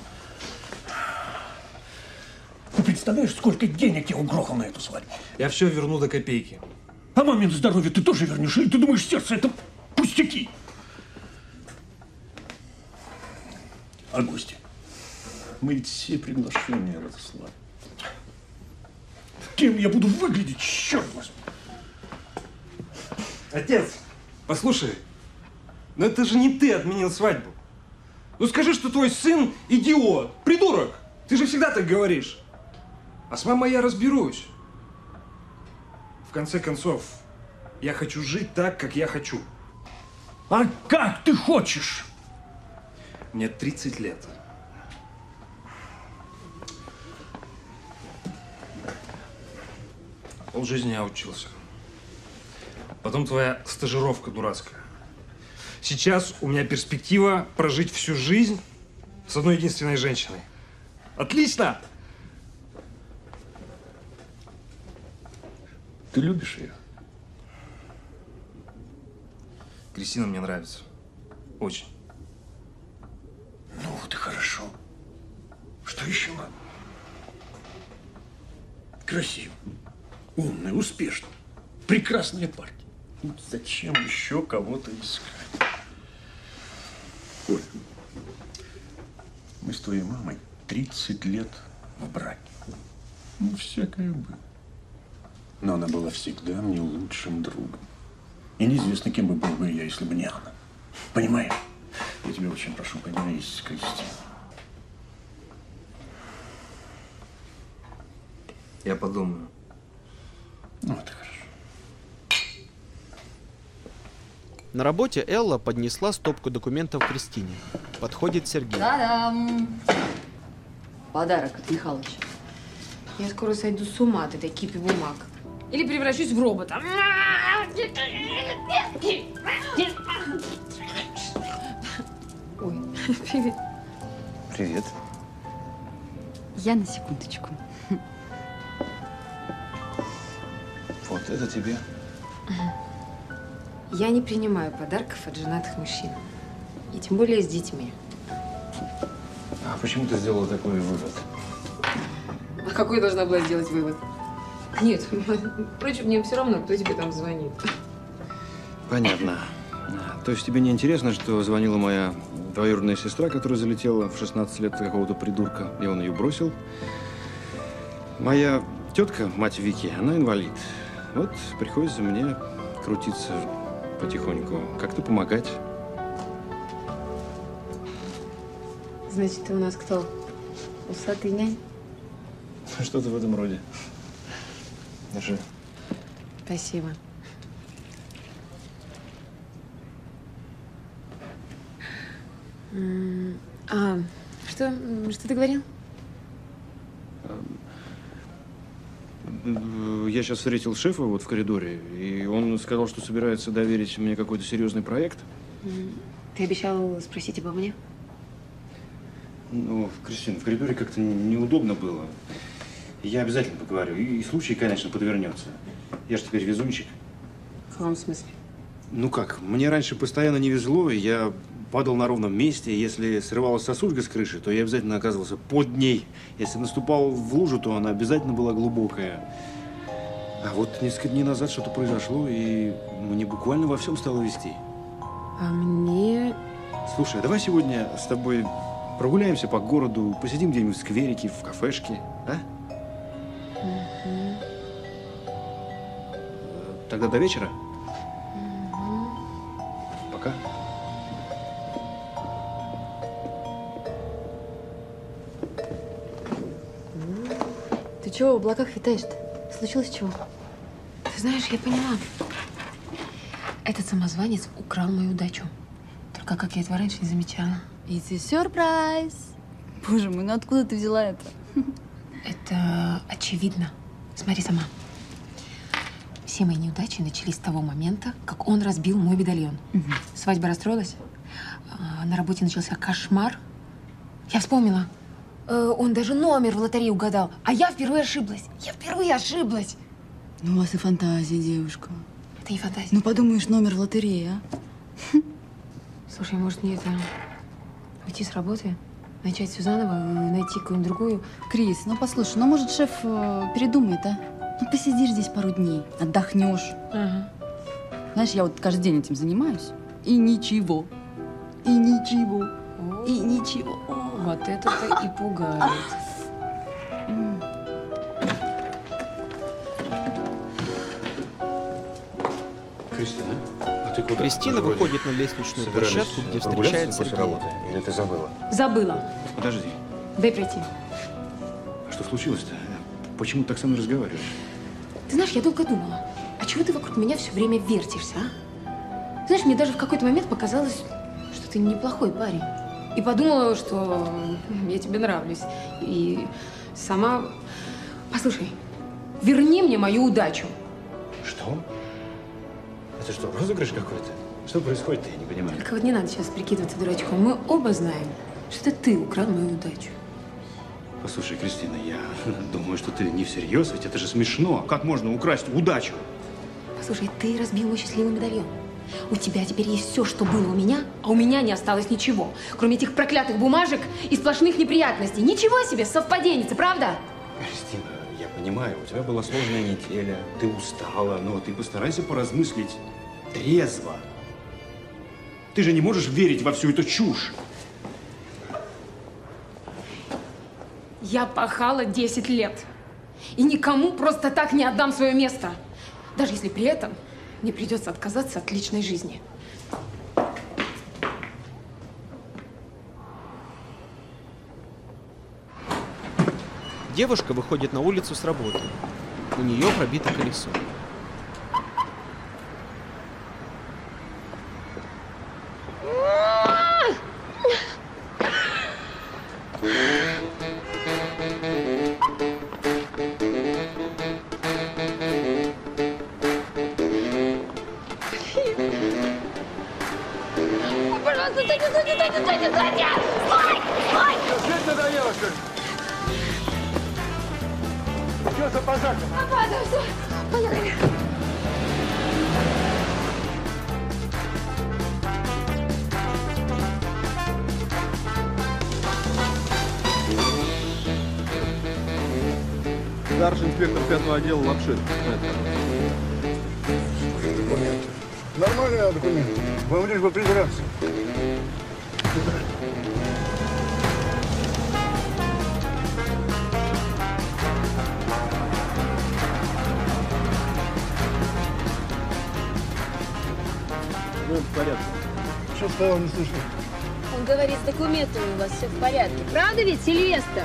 Ты представляешь, сколько денег я угрохал на эту свадьбу? Я все верну до копейки. А момент здоровья ты тоже вернешь? Или ты думаешь, сердце это пустяки? А гости? Мы ведь все приглашения разослали. Кем я буду выглядеть, черт возьми? Отец, послушай, но это же не ты отменил свадьбу. Ну скажи, что твой сын идиот, придурок. Ты же всегда так говоришь. А с мамой я разберусь. В конце концов, я хочу жить так, как я хочу. А как ты хочешь? Мне тридцать лет. Полжизни я учился. Потом твоя стажировка дурацкая. Сейчас у меня перспектива прожить всю жизнь с одной единственной женщиной. Отлично! Ты любишь ее? Кристина мне нравится. Очень. Ну вот и хорошо. Что еще надо? Красиво, умная, успешная, прекрасная партия. Ну, зачем еще кого-то искать? Оль, мы с твоей мамой тридцать лет в браке. Ну, всякое было. Но она была всегда мне лучшим другом. И неизвестно, кем бы был бы я, если бы не она. Понимаешь? Я тебя очень прошу, помирись с Кристиной. Я подумаю. Ну, это хорошо. На работе Элла поднесла стопку документов Кристине. Подходит Сергей. Та-дам! Подарок от Михалыча. Я скоро сойду с ума от этой кипи бумаг. Или превращусь в робота. Ой, привет. Привет. Я на секундочку. Вот это тебе. Я не принимаю подарков от женатых мужчин. И тем более с детьми. А почему ты сделала такой вывод? А какой я должна была сделать вывод? Нет, впрочем, мне все равно, кто тебе там звонит. Понятно. То есть тебе не интересно, что звонила моя двоюродная сестра, которая залетела в шестнадцать лет какого-то придурка, и он ее бросил? Моя тетка, мать Вики, она инвалид. Вот приходится мне крутиться потихоньку, как-то помогать. Значит, ты у нас кто? Усатый нянь? Что-то в этом роде. Держи. Спасибо. М, А, что, что ты говорил? Я сейчас встретил шефа вот в коридоре, и он сказал, что собирается доверить мне какой-то серьезный проект. М, Ты обещал спросить обо мне? Ну, Кристина, в коридоре как-то неудобно было. Я обязательно поговорю. И случай, конечно, подвернется. Я же теперь везунчик. В каком смысле? Ну как, мне раньше постоянно не везло, и я падал на ровном месте. Если срывалась сосулька с крыши, то я обязательно оказывался под ней. Если наступал в лужу, то она обязательно была глубокая. А вот несколько дней назад что-то произошло, и мне буквально во всем стало везти. А мне… Слушай, а давай сегодня с тобой прогуляемся по городу, посидим где-нибудь в скверике, в кафешке, а? Мгм. Тогда до вечера. Мгм. Пока. Ты чего в облаках витаешь-то? Случилось чего? Ты знаешь, я поняла. Этот самозванец украл мою удачу. Только как я этого раньше не замечала. It's a surprise. Боже мой, ну откуда ты взяла это? Это очевидно. Смотри сама. Все мои неудачи начались с того момента, как он разбил мой медальон. Свадьба расстроилась. а, На работе начался кошмар. Я вспомнила. Э, Он даже номер в лотерее угадал. А я впервые ошиблась. Я впервые ошиблась. Ну, у вас и фантазия, девушка. Это не фантазия. Ну, подумаешь, номер в лотерее, а? Слушай, может мне это… уйти с работы? Начать все заново, и найти какую-нибудь другую? Крис, ну послушай, ну может шеф э, передумает, а? Ну посидишь здесь пару дней, отдохнешь. Ага. Знаешь, я вот каждый день этим занимаюсь. И ничего. И ничего. И ничего. Вот это-то и пугает. Кристина, а ты куда? Кристина Вроде выходит на лестничную собирались площадку, где прогуляться встречает после Сергея. работы? Или ты забыла? Забыла. Подожди. Дай пройти. А что случилось-то? Почему ты так со мной разговариваешь? Ты знаешь, я долго думала, а чего ты вокруг меня все время вертишься, а? Знаешь, мне даже в какой-то момент показалось, что ты неплохой парень. И подумала, что я тебе нравлюсь. И сама… Послушай, верни мне мою удачу. Что? Это что, розыгрыш какой-то? Что происходит-то, я не понимаю. Только вот не надо сейчас прикидываться дурачком. Мы оба знаем, что это ты украл мою удачу. Послушай, Кристина, я думаю, что ты не всерьез, ведь это же смешно. Как можно украсть удачу? Послушай, ты разбил мой счастливый медальон. У тебя теперь есть все, что было у меня, а у меня не осталось ничего, кроме этих проклятых бумажек и сплошных неприятностей. Ничего себе, совпаденница, правда? Кристина, я понимаю, у тебя была сложная неделя, ты устала, но ты постарайся поразмыслить трезво. Ты же не можешь верить во всю эту чушь. Я пахала десять лет. И никому просто так не отдам свое место. Даже если при этом мне придется отказаться от личной жизни. Девушка выходит на улицу с работы. У нее пробито колесо. Пожалуйста, стойте, стойте, стойте, стойте, стойте! Стой! Стой! Что это девушка? Что за пожар? Папа, да что? Поехали. Старший инспектор пятого отдела Лапшин. Нормальные документы. Вам лишь бы придраться. Ну, в порядке. Что стало, не слышно? Он говорит, с документами у вас все в порядке. Правда ведь, Сильвестр?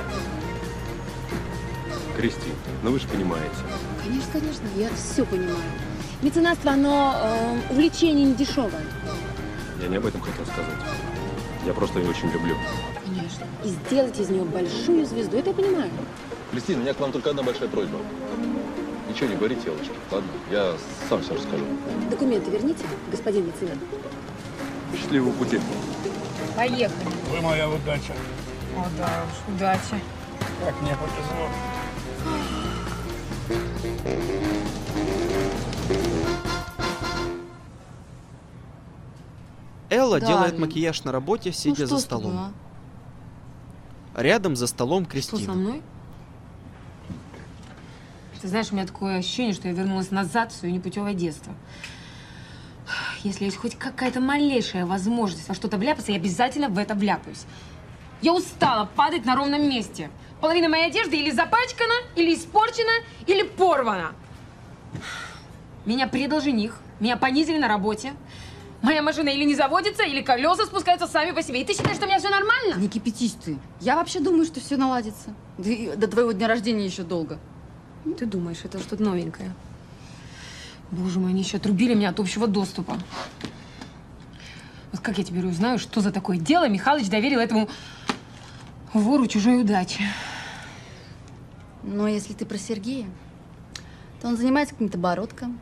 Кристин, ну вы же понимаете. Конечно, конечно, я все понимаю. Меценатство, оно э, увлечение не дешевое. Я не об этом хотел сказать. Я просто ее очень люблю. Конечно. И сделать из нее большую звезду, это я понимаю. Кристина, у меня к вам только одна большая просьба. Ничего не говорите, елочки, ладно? Я сам все расскажу. Документы верните, господин меценат. Счастливого пути. Поехали. Вы моя удача. О, да уж, удачи. Как мне повезло. Элла Да, делает Лин. макияж на работе, сидя Ну, что за с тобой, столом. а? Рядом за столом Что Кристина. со мной? Ты знаешь, у меня такое ощущение, что я вернулась назад в свое непутевое детство. Если есть хоть какая-то малейшая возможность во что-то вляпаться, я обязательно в это вляпаюсь. Я устала падать на ровном месте. Половина моей одежды или запачкана, или испорчена, или порвана. Меня предал жених, меня понизили на работе. Моя машина или не заводится, или колеса спускаются сами по себе. И ты считаешь, что у меня все нормально? Не кипятись ты. Я вообще думаю, что все наладится. Да и до твоего дня рождения еще долго. Ты думаешь, это что-то новенькое? Боже мой, они еще отрубили меня от общего доступа. Вот как я теперь узнаю, что за такое дело Михалыч доверил этому вору чужой удачи? Но если ты про Сергея, то он занимается каким-то бородком.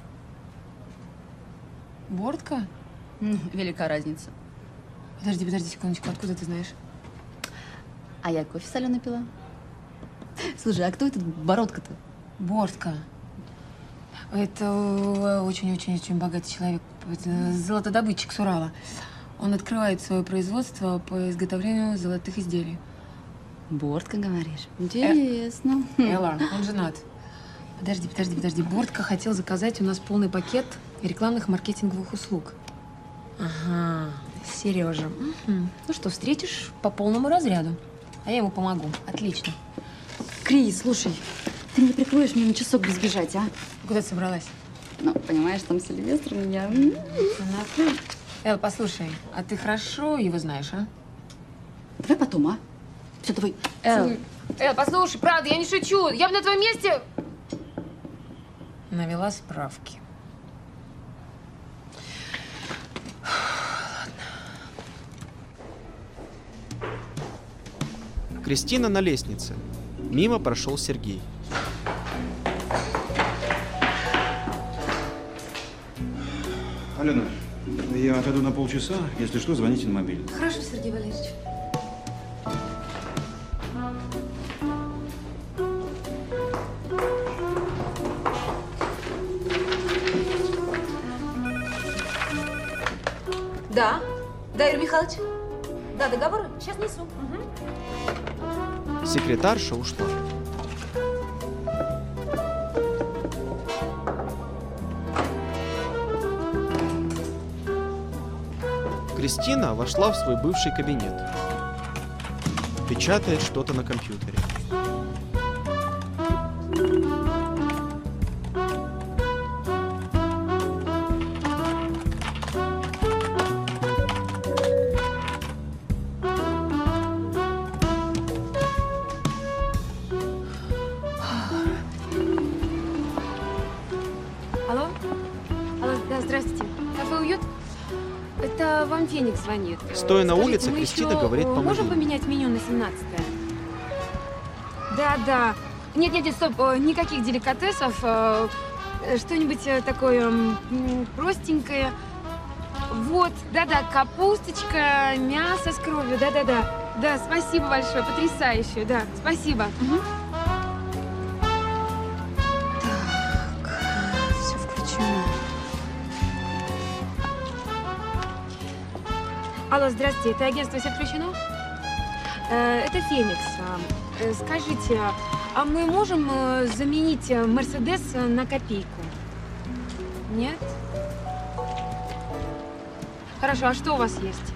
Бородка? Ну, велика разница. Подожди, подожди секундочку, откуда ты знаешь? А я кофе соленый пила. Слушай, а кто этот бородка-то? Бородка. Это очень-очень-очень богатый человек. Это золотодобытчик с Урала. Он открывает свое производство по изготовлению золотых изделий. Бородка, говоришь? Интересно. Э, Элла, он женат. Подожди, подожди, подожди. Бородка хотел заказать у нас полный пакет рекламных маркетинговых услуг. Ага, Сережа. Угу. Ну что, встретишь по полному разряду. А я ему помогу. Отлично. Крис, слушай, ты не прикроешь мне на часок бы сбежать, а? Куда ты собралась? Ну, понимаешь, там Сильвестр у меня. Эл, послушай, а ты хорошо его знаешь, а? Давай потом, а? Все, давай. Эл, Эл, послушай, правда, я не шучу. Я бы на твоем месте навела справки. Кристина на лестнице. Мимо прошел Сергей. Алена, я отойду на полчаса. Если что, звоните на мобильный. Хорошо, Сергей Валерьевич. Да, да, Юрий Михайлович. Да, договоры? Сейчас несу. Угу. Секретарша ушла. Кристина вошла в свой бывший кабинет. Печатает что-то на компьютере. Алло? Алло, да, здравствуйте. Кафе «Уют»? Это вам Феникс звонит. Стоя на Скажите, улице, мы Кристина еще, говорит э, по можем мобильному. поменять меню на семнадцатое? Да, да. Нет, нет, нет, стоп, э, никаких деликатесов. э, э, Что-нибудь э, такое м, м, простенькое. Вот, да-да, капусточка, мясо с кровью, да-да-да. Да, спасибо большое, потрясающе, да, спасибо. Мгм. Так, все включено. Алло, здравствуйте, это агентство «Все включено»? Э, это Феникс. Э, Скажите, а мы можем э, заменить э, Мерседес э, на копейку? Нет? Хорошо, а что у вас есть?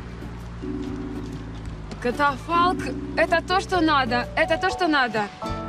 Катафалк – это то, что надо. Это то, что надо.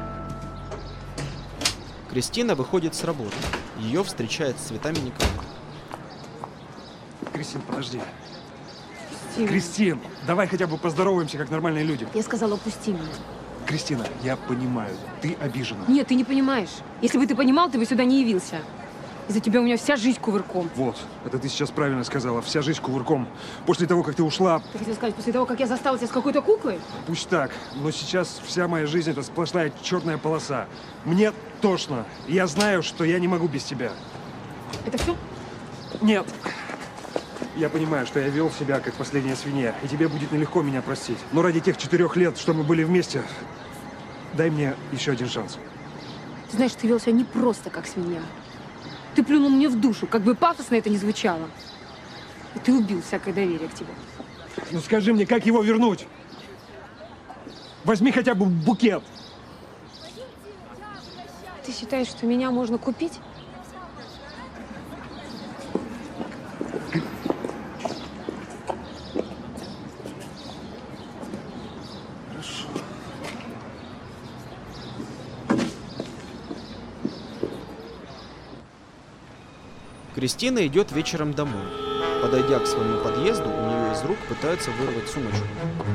Кристина выходит с работы. Ее встречает с цветами Николай. Кристин, подожди. Кристина. Кристин, давай хотя бы поздороваемся, как нормальные люди. Я сказала, пусти меня. Кристина, я понимаю, ты обижена. Нет, ты не понимаешь. Если бы ты понимал, ты бы сюда не явился. Из-за тебя у меня вся жизнь кувырком. Вот, это ты сейчас правильно сказала. Вся жизнь кувырком. После того, как ты ушла… Ты хотел сказать, после того, как я застала тебя с какой-то куклой? Пусть так, но сейчас вся моя жизнь – это сплошная черная полоса. Мне тошно. Я знаю, что я не могу без тебя. Это все? Нет. Я понимаю, что я вел себя как последняя свинья, и тебе будет нелегко меня простить. Но ради тех четырех лет, что мы были вместе, дай мне еще один шанс. Ты знаешь, ты вел себя не просто как свинья. Ты плюнул мне в душу, как бы пафосно это ни звучало. И ты убил всякое доверие к тебе. Ну скажи мне, как его вернуть? Возьми хотя бы букет. Ты считаешь, что меня можно купить? Кристина идет вечером домой. Подойдя к своему подъезду, у нее из рук пытаются вырвать сумочку.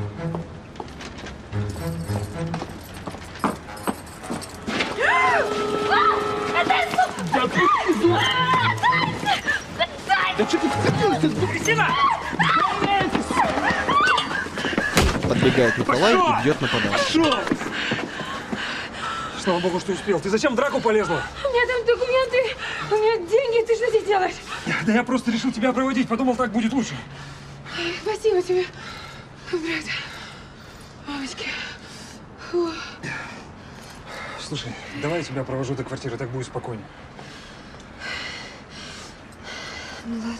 Да что ты вцепился? Кристина! Подбегает Николай и бьет нападавшего. Слава богу, что успел. Ты зачем в драку полезла? У меня там документы, у меня деньги. Ты что здесь делаешь? Да я просто решил тебя проводить. Подумал, так будет лучше. Спасибо тебе, брат. Мамочки. Фу. Слушай, давай я тебя провожу до квартиры, так будет спокойнее. Ну ладно.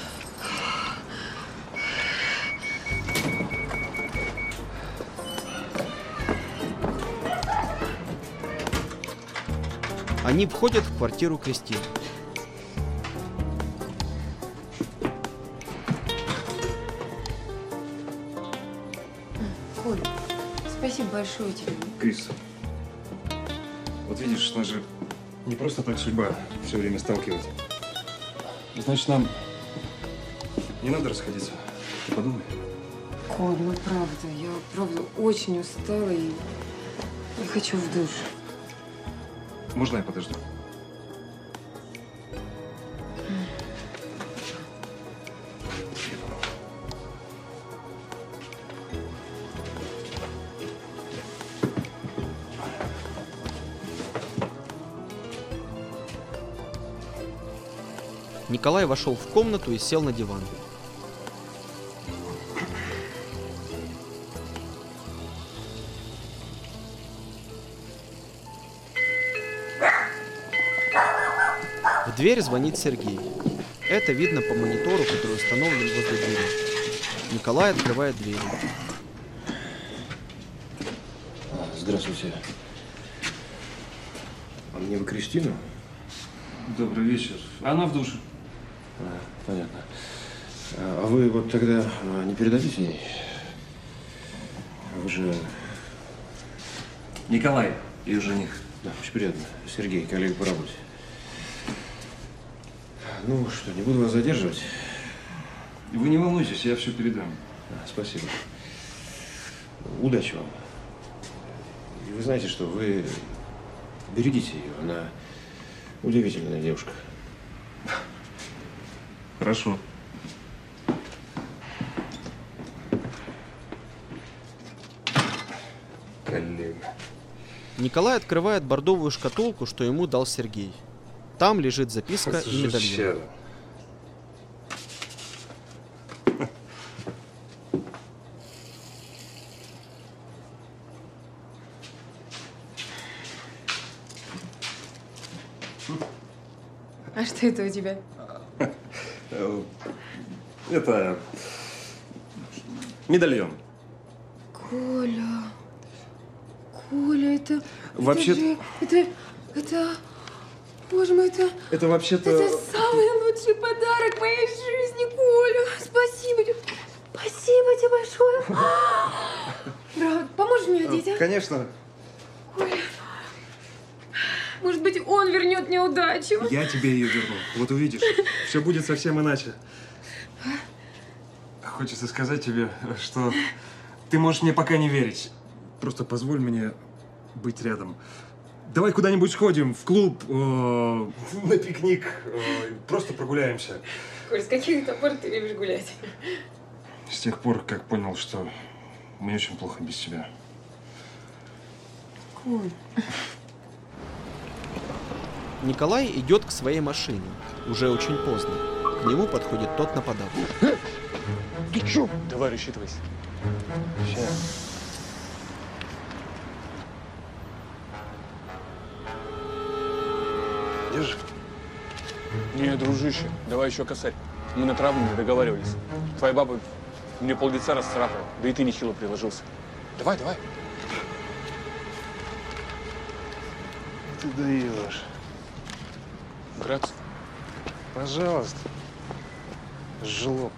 Они входят в квартиру Кристины. Коль, спасибо большое тебе. Крис, вот видишь, нас же не просто так судьба все время сталкивает. Значит, нам не надо расходиться. Ты подумай. Коль, ну правда, я правда очень устала и не хочу в душ. Можно я подожду? Николай вошел в комнату и сел на диван. В дверь звонит Сергей. Это видно по монитору, который установлен возле двери. Николай открывает дверь. Здравствуйте. А мне вы Кристину? Добрый вечер. Она в душе. А, понятно. А вы вот тогда не передадите ей? Вы же… Николай, ее жених. Да, очень приятно. Сергей, коллега по работе. Ну что, не буду вас задерживать. Вы не волнуйтесь, я все передам. А, спасибо. Удачи вам. И вы знаете, что вы берегите ее. Она удивительная девушка. Хорошо. Коллега. Николай открывает бордовую шкатулку, что ему дал Сергей. Там лежит записка и медальон. А что это у тебя? Это медальон. Коля, Коля, это… Вообще… Это, же, это, это, боже мой, это… Это вообще-то… Это самый лучший подарок моей жизни, Коля. Спасибо Спасибо тебе большое. Брат, поможешь мне одеть, а? Конечно. Ой. Может быть, он вернет мне удачу? Я тебе ее верну. Вот увидишь. Все будет совсем иначе. Хочется сказать тебе, что ты можешь мне пока не верить. Просто позволь мне быть рядом. Давай куда-нибудь сходим, в клуб, э, на пикник, э, просто прогуляемся. Коль, с каких это пор ты любишь гулять? С тех пор, как понял, что мне очень плохо без тебя. Коль. Николай идет к своей машине. Уже очень поздно. К нему подходит тот нападавший. Ты чё? Давай, рассчитывайся. Сейчас. Держи. Не, дружище, давай еще косарь. Мы на травму не договаривались. Твоя баба мне полдеца расцарапала, да и ты нехило приложился. Давай, давай. Ты даешь. Граций. Пожалуйста. Жлоб.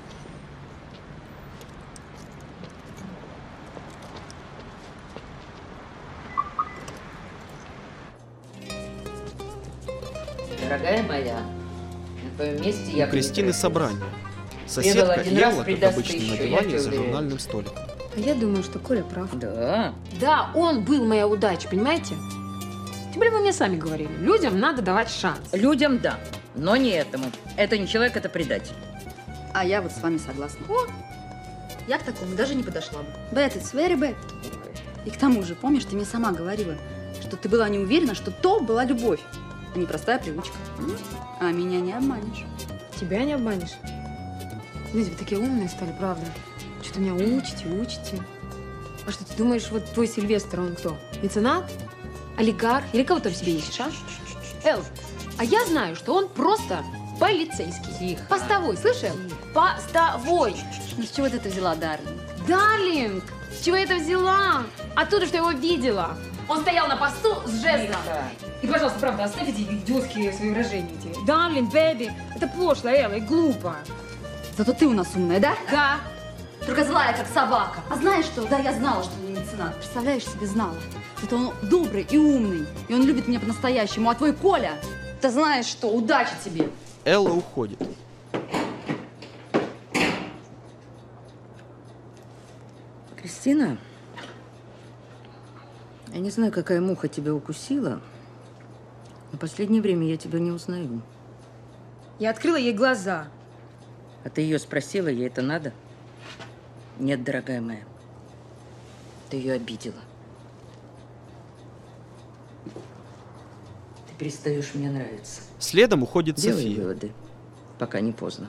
Дорогая моя, на твоем месте я У Кристины собрание. Следовал Соседка один раз, Элла, как предастся обычно, на еще, я диване тебе за уверяю. журнальным столиком. А я думаю, что Коля прав. Да. Да, он был моя удача, понимаете? Тем более вы мне сами говорили. Людям надо давать шанс. Людям да, но не этому. Это не человек, это предатель. А я вот с вами согласна. О, я к такому даже не подошла бы. Bad, it's very bad. И к тому же, помнишь, ты мне сама говорила, что ты была не уверена, что то была любовь, а не простая привычка. А меня не обманешь. Тебя не обманешь. Знаете, вы такие умные стали, правда. Что-то меня учите, учите. А что, ты думаешь, вот твой Сильвестр, он кто? Меценат? Олигарх? Или кого там себе ищешь, а? Эл, а я знаю, что он просто полицейский. Тихо. Постовой, слышал? Постовой. Ну с чего ты это взяла, Дарлинг? Дарлинг! С чего я это взяла? Оттуда, что я его видела. Он стоял на посту с жезлом. И, пожалуйста, правда, оставь эти идиотские свои выражения. Эти. Дарлинг, бэби. Это пошло, Элла, и глупо. Зато ты у нас умная, да? Да. Только злая, как собака. А знаешь что? Да, я знала, что он не меценат. Представляешь себе, знала. Зато он добрый и умный. И он любит меня по-настоящему. А твой Коля, ты знаешь что? Удачи тебе. Элла уходит. Кристина, я не знаю, какая муха тебя укусила, но в последнее время я тебя не узнаю. Я открыла ей глаза. А ты ее спросила, ей это надо? Нет, дорогая моя. Ты ее обидела. Ты перестаешь мне нравиться. Следом уходит Делай София. выводы, пока не поздно.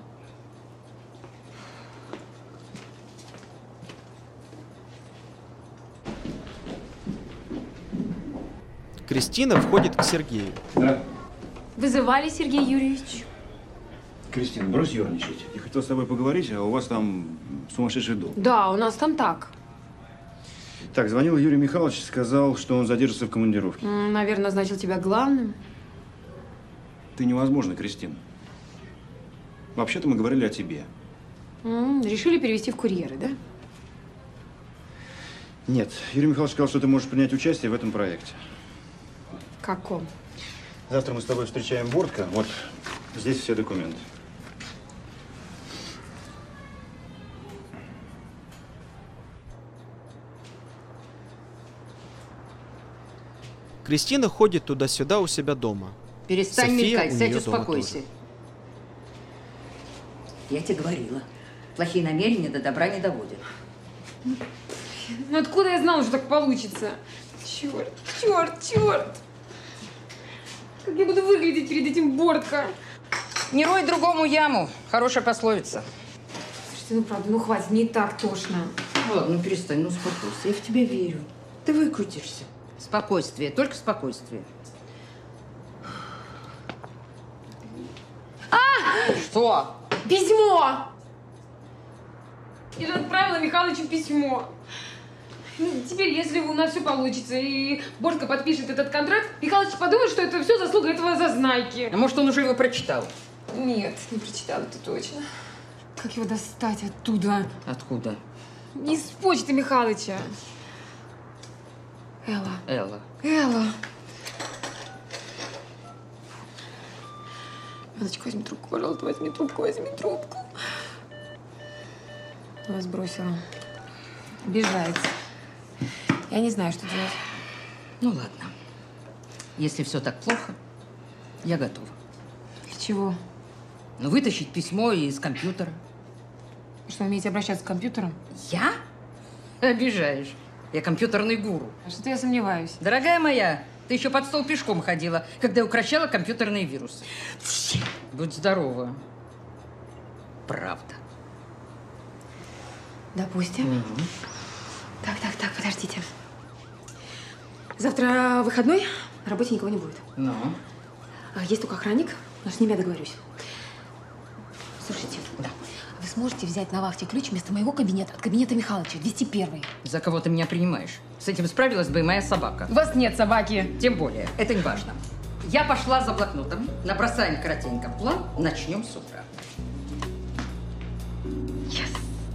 Кристина входит к Сергею. Да. Вызывали, Сергей Юрьевич? Кристина, брось ерничать. Я хотел с тобой поговорить, а у вас там сумасшедший дом. Да, у нас там так. Так, звонил Юрий Михайлович, сказал, что он задержится в командировке. М, Наверное, назначил тебя главным. Ты невозможно, Кристина. Вообще-то мы говорили о тебе. М, Решили перевести в курьеры, да? Нет, Юрий Михайлович сказал, что ты можешь принять участие в этом проекте. Каком? Завтра мы с тобой встречаем Бортко. Вот здесь все документы. Кристина ходит туда-сюда у себя дома. Перестань София мелькать, у сядь, нее дома успокойся. тоже. Я тебе говорила, плохие намерения до добра не доводят. Ну откуда я знала, что так получится? Черт, черт, черт! Как я буду выглядеть перед этим Бортко? Не рой другому яму. Хорошая пословица. Слушайте, ну правда, ну хватит, не так тошно. Ладно, ну перестань, ну успокойся. Я в тебя верю. Ты выкрутишься. Спокойствие, только спокойствие. А! Что? Письмо! Я же отправила Михалычу письмо. Ну, теперь, если у нас все получится, и Бортко подпишет этот контракт, Михалыч подумает, что это все заслуга этого зазнайки. А может, он уже его прочитал? Нет, не прочитал, это точно. Как его достать оттуда? Откуда? Не с почты Михалыча. Элла. Элла. Элла. Эллочка, возьми трубку, пожалуйста, возьми трубку, возьми трубку. Вас бросила. Обижается. Я не знаю, что делать. Ну ладно. Если все так плохо, я готова. Для чего? Ну, вытащить письмо из компьютера. Что, умеете обращаться с компьютером? Я? Обижаешь. Я компьютерный гуру. А что-то я сомневаюсь. Дорогая моя, ты еще под стол пешком ходила, когда укращала компьютерные вирусы. Будь здорова. Правда. Допустим. Угу. Так, так, так, подождите. Завтра выходной, на работе никого не будет. Ну? Есть только охранник, но с ним я договорюсь. Слушайте, да. Вы сможете взять на вахте ключ вместо моего кабинета, от кабинета Михалыча, двести первый? За кого ты меня принимаешь? С этим справилась бы и моя собака. У вас нет собаки. Тем более, это не важно. Я пошла за блокнотом, набросаем коротенько план, начнем с утра. Yes.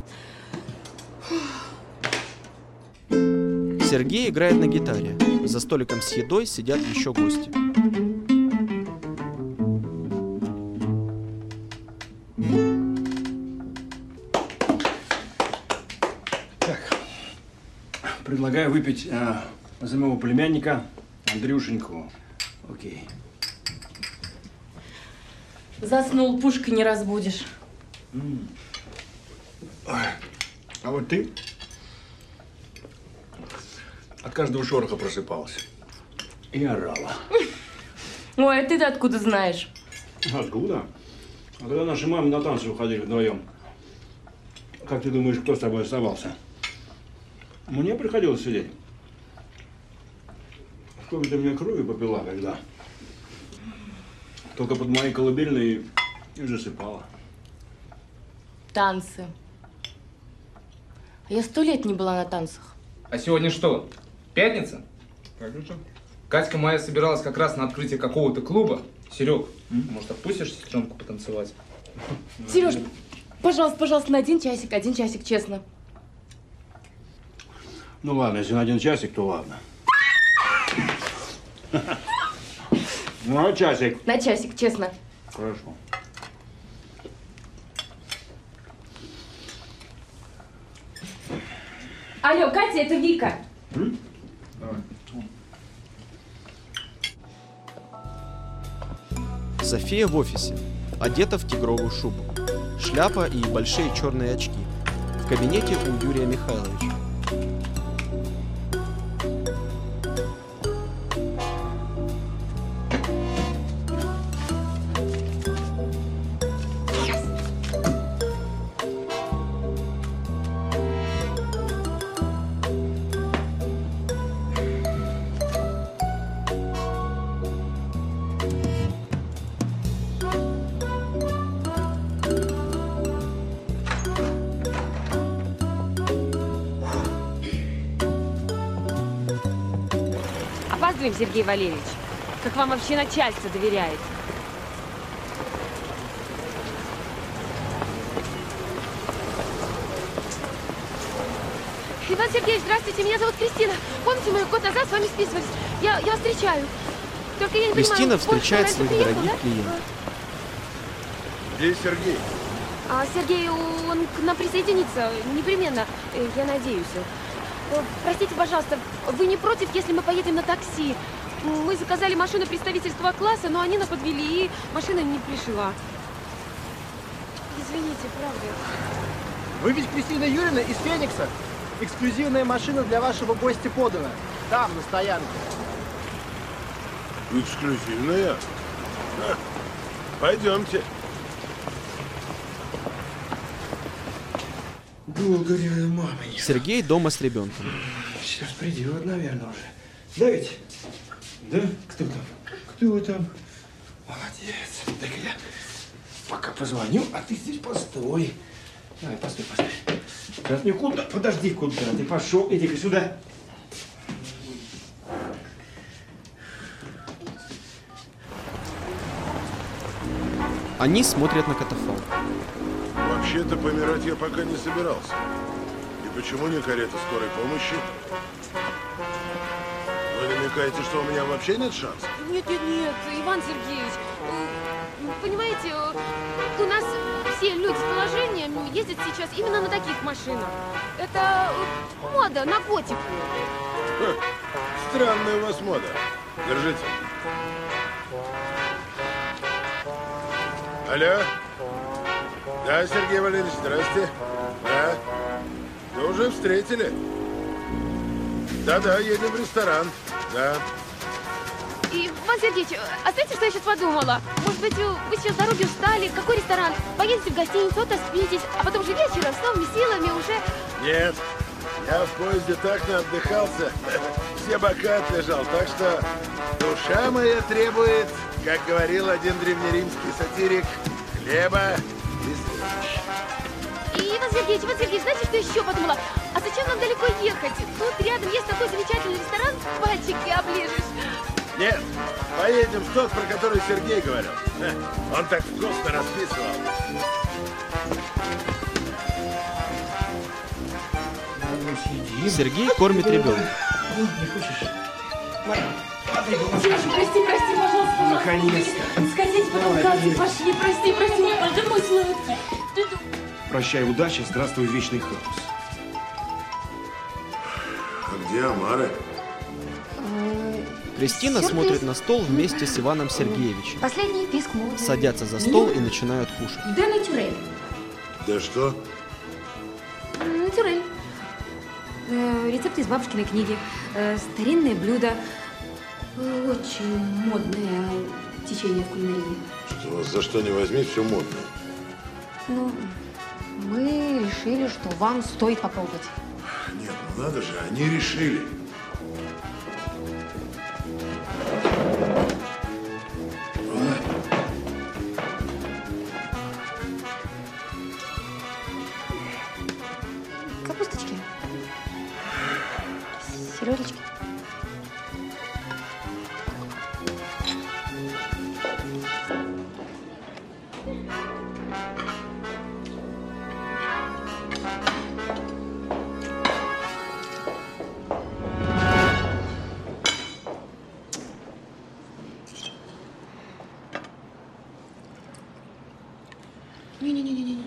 Сергей играет на гитаре. За столиком с едой сидят еще гости. Так, предлагаю выпить э, за моего племянника Андрюшеньку. Окей. Заснул, пушкой не разбудишь. М. Ой. А вот ты от каждого шороха просыпалась и орала. Ой, а ты-то откуда знаешь? Откуда? А когда наши мамы на танцы уходили вдвоем, как ты думаешь, кто с тобой оставался? Мне приходилось сидеть. Сколько ты мне крови попила, когда? Только под моей колыбельной и засыпала. Танцы. А я сто лет не была на танцах. А сегодня что? Пятница? Пятница. Катька моя собиралась как раз на открытие какого-то клуба. Серег, может, отпустишь сестренку потанцевать? Сереж, пожалуйста, пожалуйста, на один часик, один часик, честно. Ну ладно, если на один часик, то ладно. Ну, на часик. На часик, честно. Хорошо. Алло, Катя, это Вика. М? Давай. София в офисе, одета в тигровую шубу, шляпа и большие черные очки. В кабинете у Юрия Михайловича. Опаздываем, Сергей Валерьевич. Как вам вообще начальство доверяет? Иван Сергеевич, здравствуйте, меня зовут Кристина. Помните, мы год назад с вами списывались? Я, я вас встречаю. Только я не Кристина понимаю, встречает Польша своих раньше дорогих приехал, клиентов. Где Сергей? да? А Сергей, он к нам присоединится непременно, э, я надеюсь. Э, Простите, пожалуйста, вы не против, если мы поедем на такси? Мы заказали машину представительства класса, но они нас подвели, и машина не пришла. Извините, правда. Вы ведь Кристина Юрьевна из Феникса? Эксклюзивная машина для вашего гостя подана. Там, на стоянке. Эксклюзивная? А, пойдемте. Долго ли мама не... Сергей дома с ребенком. Сейчас придет, наверное, уже. Да ведь? Да? Кто там? Кто там? Молодец. Так я пока позвоню, а ты здесь постой. Давай, постой, постой. Сейчас никуда, подожди, куда ты пошел, иди-ка сюда. Они смотрят на катафалк. Вообще-то помирать я пока не собирался. И Почему не карета скорой помощи? Вы намекаете, что у меня вообще нет шансов? Нет, нет, нет, Иван Сергеевич. э, Понимаете, э, у нас все люди с положением ездят сейчас именно на таких машинах. Это э, мода на готику. Ха, странная у вас мода. Держите. Алло? Да, Сергей Валерьевич, здрасте. Да. Вы уже встретили? Да-да, едем в ресторан. Да. Иван Сергеевич, а знаете, что я сейчас подумала? Может быть, вы сейчас с дороги устали? Какой ресторан? Поедете в гостиницу, отоспитесь, а потом же вечером с новыми силами уже... Нет, я в поезде так наотдыхался, все бока отлежал, так что душа моя требует, как говорил один древнеримский сатирик, хлеба и зрелищ. И, Иван Сергеевич, Иван Сергеевич, знаете, что еще подумала? А зачем нам далеко ехать? Тут рядом есть такой замечательный ресторан, пальчики оближешь. Нет, поедем в тот, про который Сергей говорил. Он так вкусно расписывал. Сергей кормит ребенка. Не хочешь? Сережа, прости, прости, пожалуйста. Наконец-то. Скатить потом кассы пошли. Прости, прости, пожалуйста, мой сладкий. Прощай, удачи, здравствуй, вечный хаос. А где Амары? Кристина Сюрприз. смотрит на стол вместе с Иваном Сергеевичем. Последний писк моды. Садятся за стол и начинают кушать. Да натюрель. Да что? Натюрель. Э, рецепт из бабушкиной книги. Э, старинное блюдо. Э, очень модное течение в кулинарии. Что, за что не возьми, все модно. Ну, мы решили, что вам стоит попробовать. Нет, ну надо же, они решили. Капусточки. Селедочки. Не-не-не-не-не.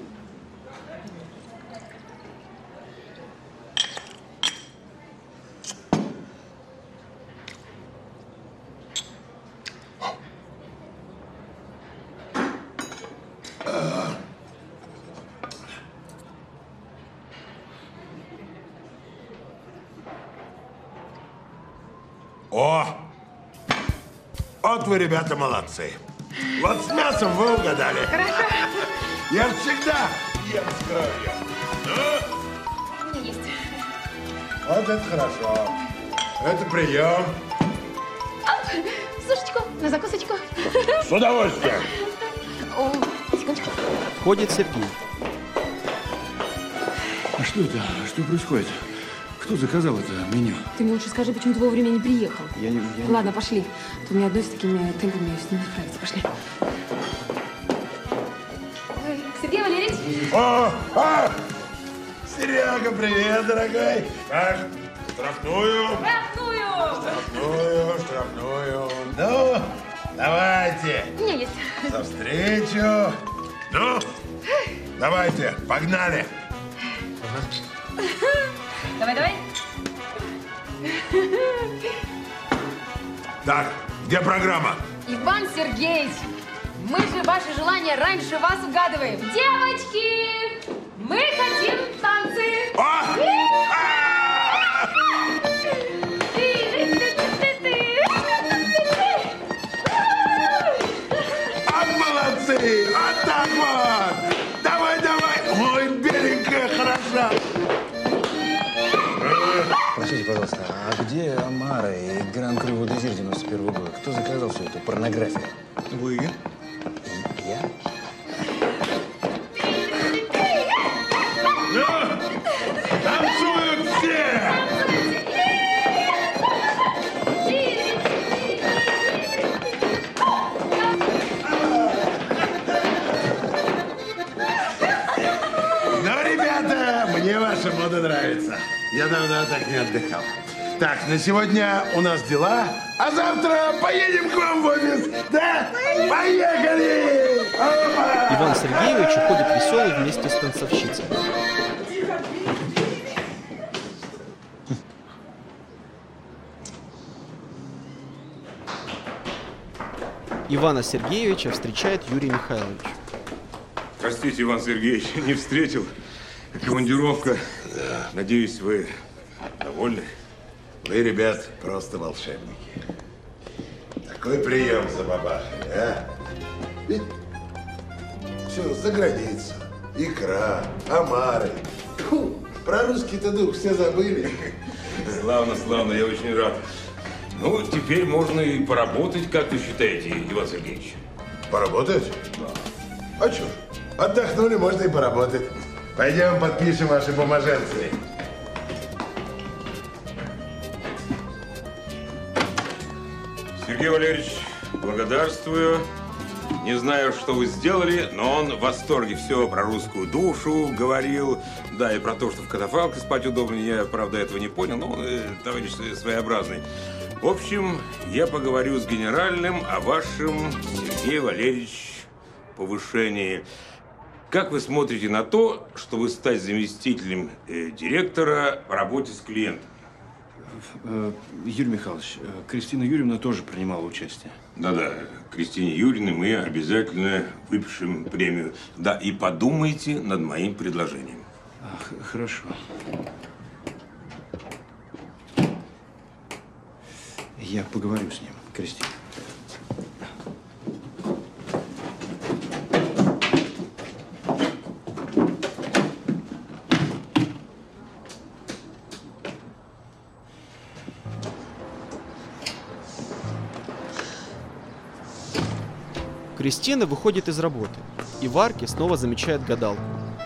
О! Вот вы, ребята, молодцы. Вот с мясом вы угадали. Хорошо. Я всегда ем с кровью. У меня есть. Вот это хорошо. Это прием. Оп, сушечку, на закусочку. С удовольствием. О, секундочку. Входит Сергей. А что это? Что происходит? Кто заказал это меню? Ты мне лучше скажи, почему ты вовремя не приехал. Я не... Я... Ладно, пошли. То мне одной с такими темпами с ним не справиться. Пошли. Ой, Сергей Валерьевич. О, а! Серега, привет, дорогой. Так, штрафную. Штрафную. Штрафную, штрафную. Ну, давайте. У меня есть. За встречу. Ну, давайте, погнали. Давай, давай. Так, где программа? Иван Сергеевич, мы же ваши желания раньше вас угадываем. Девочки, мы хотим танцы. А молодцы! А так вот! Давай, давай! Ой, беленькая, хороша! Простите, пожалуйста, а где Амара и Гран-при Водезир девяносто первого года? Кто заказал всю эту порнографию? Вы? Я? Ну, танцуют все! Ну, ребята, мне ваш ваша мода нравится. Я давно так не отдыхал. Так, на сегодня у нас дела, а завтра поедем к вам в офис. Да? Поехали! Опа! Иван Сергеевич уходит веселый вместе с танцовщицей. Ивана Сергеевича встречает Юрий Михайлович. Простите, Иван Сергеевич, не встретил. Командировка. Да. Надеюсь, вы довольны? Вы, ребят, просто волшебники. Такой прием за бабахой, а? Ведь все, за границу. Икра, омары. Фу, про русский-то дух все забыли. Славно, славно, я очень рад. Ну, теперь можно и поработать, как вы считаете, Иван Сергеевич? Поработать? Да. А что? Отдохнули, можно и поработать. Пойдем подпишем ваши бумаженцы. Сергей Валерьевич, благодарствую. Не знаю, что вы сделали, но он в восторге. Все про русскую душу говорил. Да, и про то, что в катафалке спать удобнее. Я, правда, этого не понял, но э, товарищ своеобразный. В общем, я поговорю с генеральным о вашем, Сергей Валерьевич, повышении. Как вы смотрите на то, чтобы стать заместителем э, директора по работе с клиентом? Юрий Михайлович, Кристина Юрьевна тоже принимала участие. Да-да, Кристине Юрьевне мы обязательно выпишем премию. Да, и подумайте над моим предложением. Хорошо. Я поговорю с ним, Кристина. Кристина выходит из работы, и в арке снова замечает гадалку.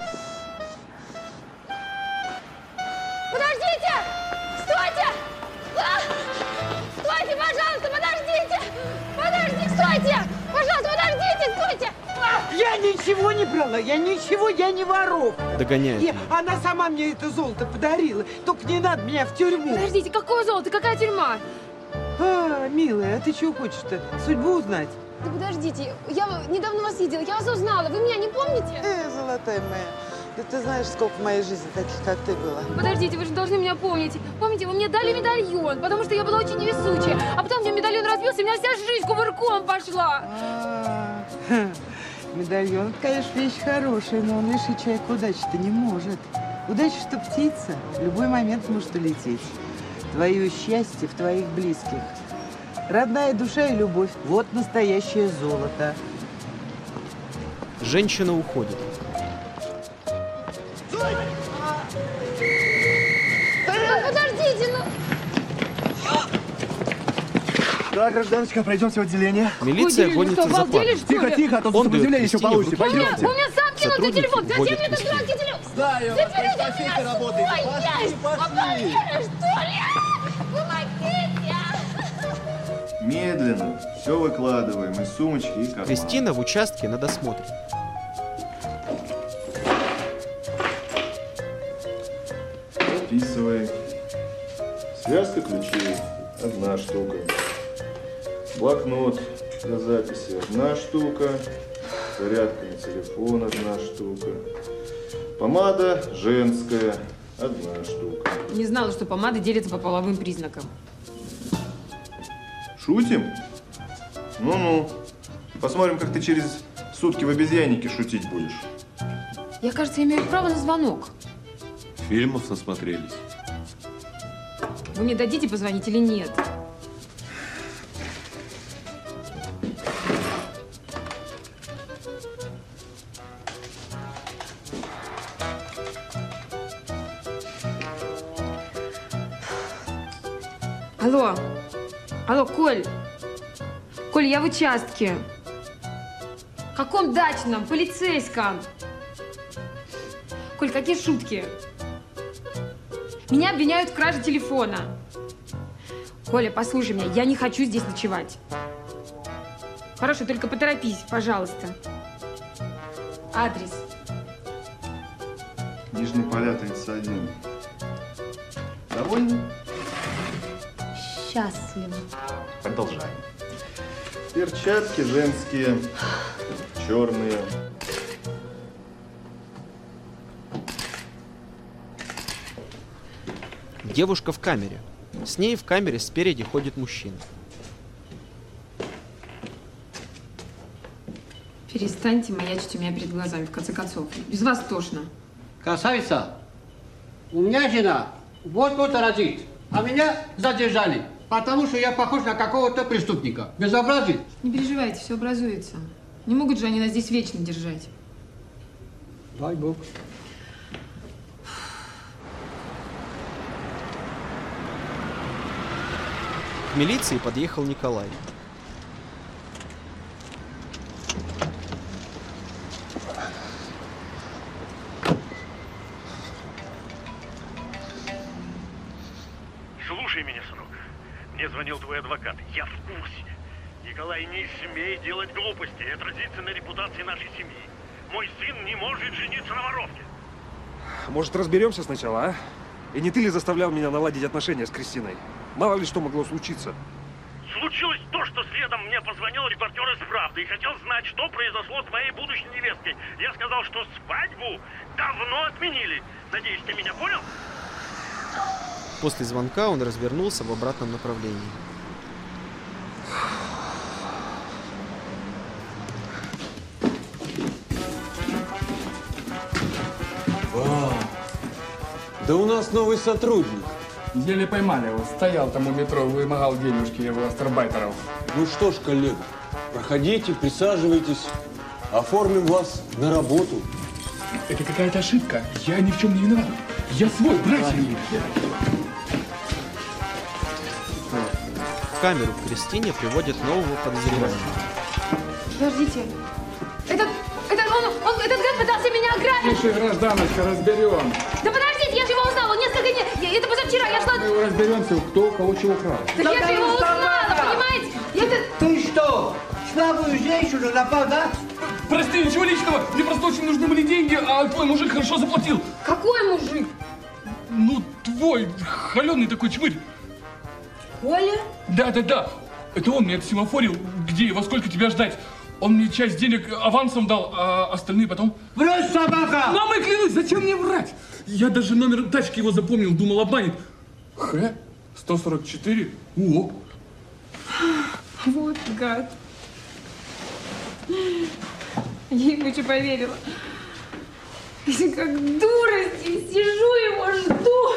Подождите! Стойте! А! Стойте, пожалуйста, подождите! Подождите, стойте! Пожалуйста, подождите, стойте! Я ничего не брала, я ничего, я не воров. Догоняет. Я, она сама мне это золото подарила. Только не надо меня в тюрьму. Подождите, какое золото? Какая тюрьма? А, милая, а ты чего хочешь-то? Судьбу узнать? Да подождите, я недавно вас видела, я вас узнала. Вы меня не помните? Эй, золотая моя, да ты знаешь, сколько в моей жизни таких, как ты было. Подождите, вы же должны меня помнить. Помните, вы мне дали медальон, потому что я была очень невезучая. А потом у меня медальон разбился, и у меня вся жизнь кувырком пошла. А -а -а. Медальон, конечно, вещь хорошая, но он лишить человека удачи-то не может. Удача, что птица, в любой момент может улететь. Твое счастье в твоих близких. Родная душа и любовь – вот настоящее золото. Женщина уходит. Подождите, ну... Да, гражданочка, пройдемте в отделение. Милиция гонится за парнем. Тихо, тихо, а то сопротивление еще получите. Пойдемте. У меня сам кинутый телефон. Зачем мне этот дурацкий телефон? Знаю, Зачем в кафете работает. Пошли, пошли. Что ли? Помогите! Медленно. Все выкладываем из сумочки и кармана. Кристина в участке на досмотре. Записывай. Связка ключей. Одна штука. Блокнот для записи. Одна штука. Зарядка на телефон. Одна штука. Помада женская. Одна штука. Не знала, что помады делятся по половым признакам. Шутим? Ну-ну. Посмотрим, как ты через сутки в обезьяннике шутить будешь. Я, кажется, имею право на звонок. Фильмов насмотрелись. Вы мне дадите позвонить или нет? Алло. Алло, Коль. Коль, я в участке. В каком дачном? Полицейском. Коль, какие шутки? Меня обвиняют в краже телефона. Коля, послушай меня, я не хочу здесь ночевать. Хорошо, только поторопись, пожалуйста. Адрес. Нижние поля тридцать один. Довольны? Счастливо. Продолжаем. Перчатки женские, черные. Девушка в камере. С ней в камере спереди ходит мужчина. Перестаньте маячить у меня перед глазами, в конце концов. Без вас тошно. Красавица, у меня жена вот-вот родит, а меня задержали, потому что я похож на какого-то преступника. Безобразие. Не переживайте, все образуется. Не могут же они нас здесь вечно держать. Дай Бог. К милиции подъехал Николай. Слушай меня, сынок. Мне звонил твой адвокат. Я в курсе. Николай, не смей делать глупости. Это отразится на репутации нашей семьи. Мой сын не может жениться на воровке. Может, разберемся сначала, а? И не ты ли заставлял меня наладить отношения с Кристиной? Мало ли что могло случиться. Случилось то, что следом мне позвонил репортер из «Правды» и хотел знать, что произошло с моей будущей невесткой. Я сказал, что свадьбу давно отменили. Надеюсь, ты меня понял? После звонка он развернулся в обратном направлении. Вау! Да у нас новый сотрудник. Еле поймали его. Стоял там у метро, вымогал денежки его астарбайтеров. Ну что ж, коллега, проходите, присаживайтесь. Оформим вас на работу. Это какая-то ошибка. Я ни в чем не виноват. Я свой, братья. В камеру к Кристине приводят нового подозреваемого. Подождите. Этот, этот, он, он, этот гад пытался меня ограбить. Слушай, гражданочка, разберем. Да подождите, я же его узнала. Он несколько дней. Я, это позавчера. Я шла. Мы разберемся, кто кого чего крал. Так я же его узнала, понимаете? Я это... Ты что, слабую женщину напал, да? Прости, ничего личного. Мне просто очень нужны были деньги, а твой мужик хорошо заплатил. Какой мужик? Ну, твой, холеный такой чмырь. Коля? Да-да-да. Это он мне отсемафорил, где и во сколько тебя ждать. Он мне часть денег авансом дал, а остальные потом... Брось, собака! Мамой клянусь, зачем мне врать? Я даже номер тачки его запомнил, думал, обманет. Х сто сорок четыре. О! Вот гад. Я ему еще поверила. Я как дура здесь сижу, его жду.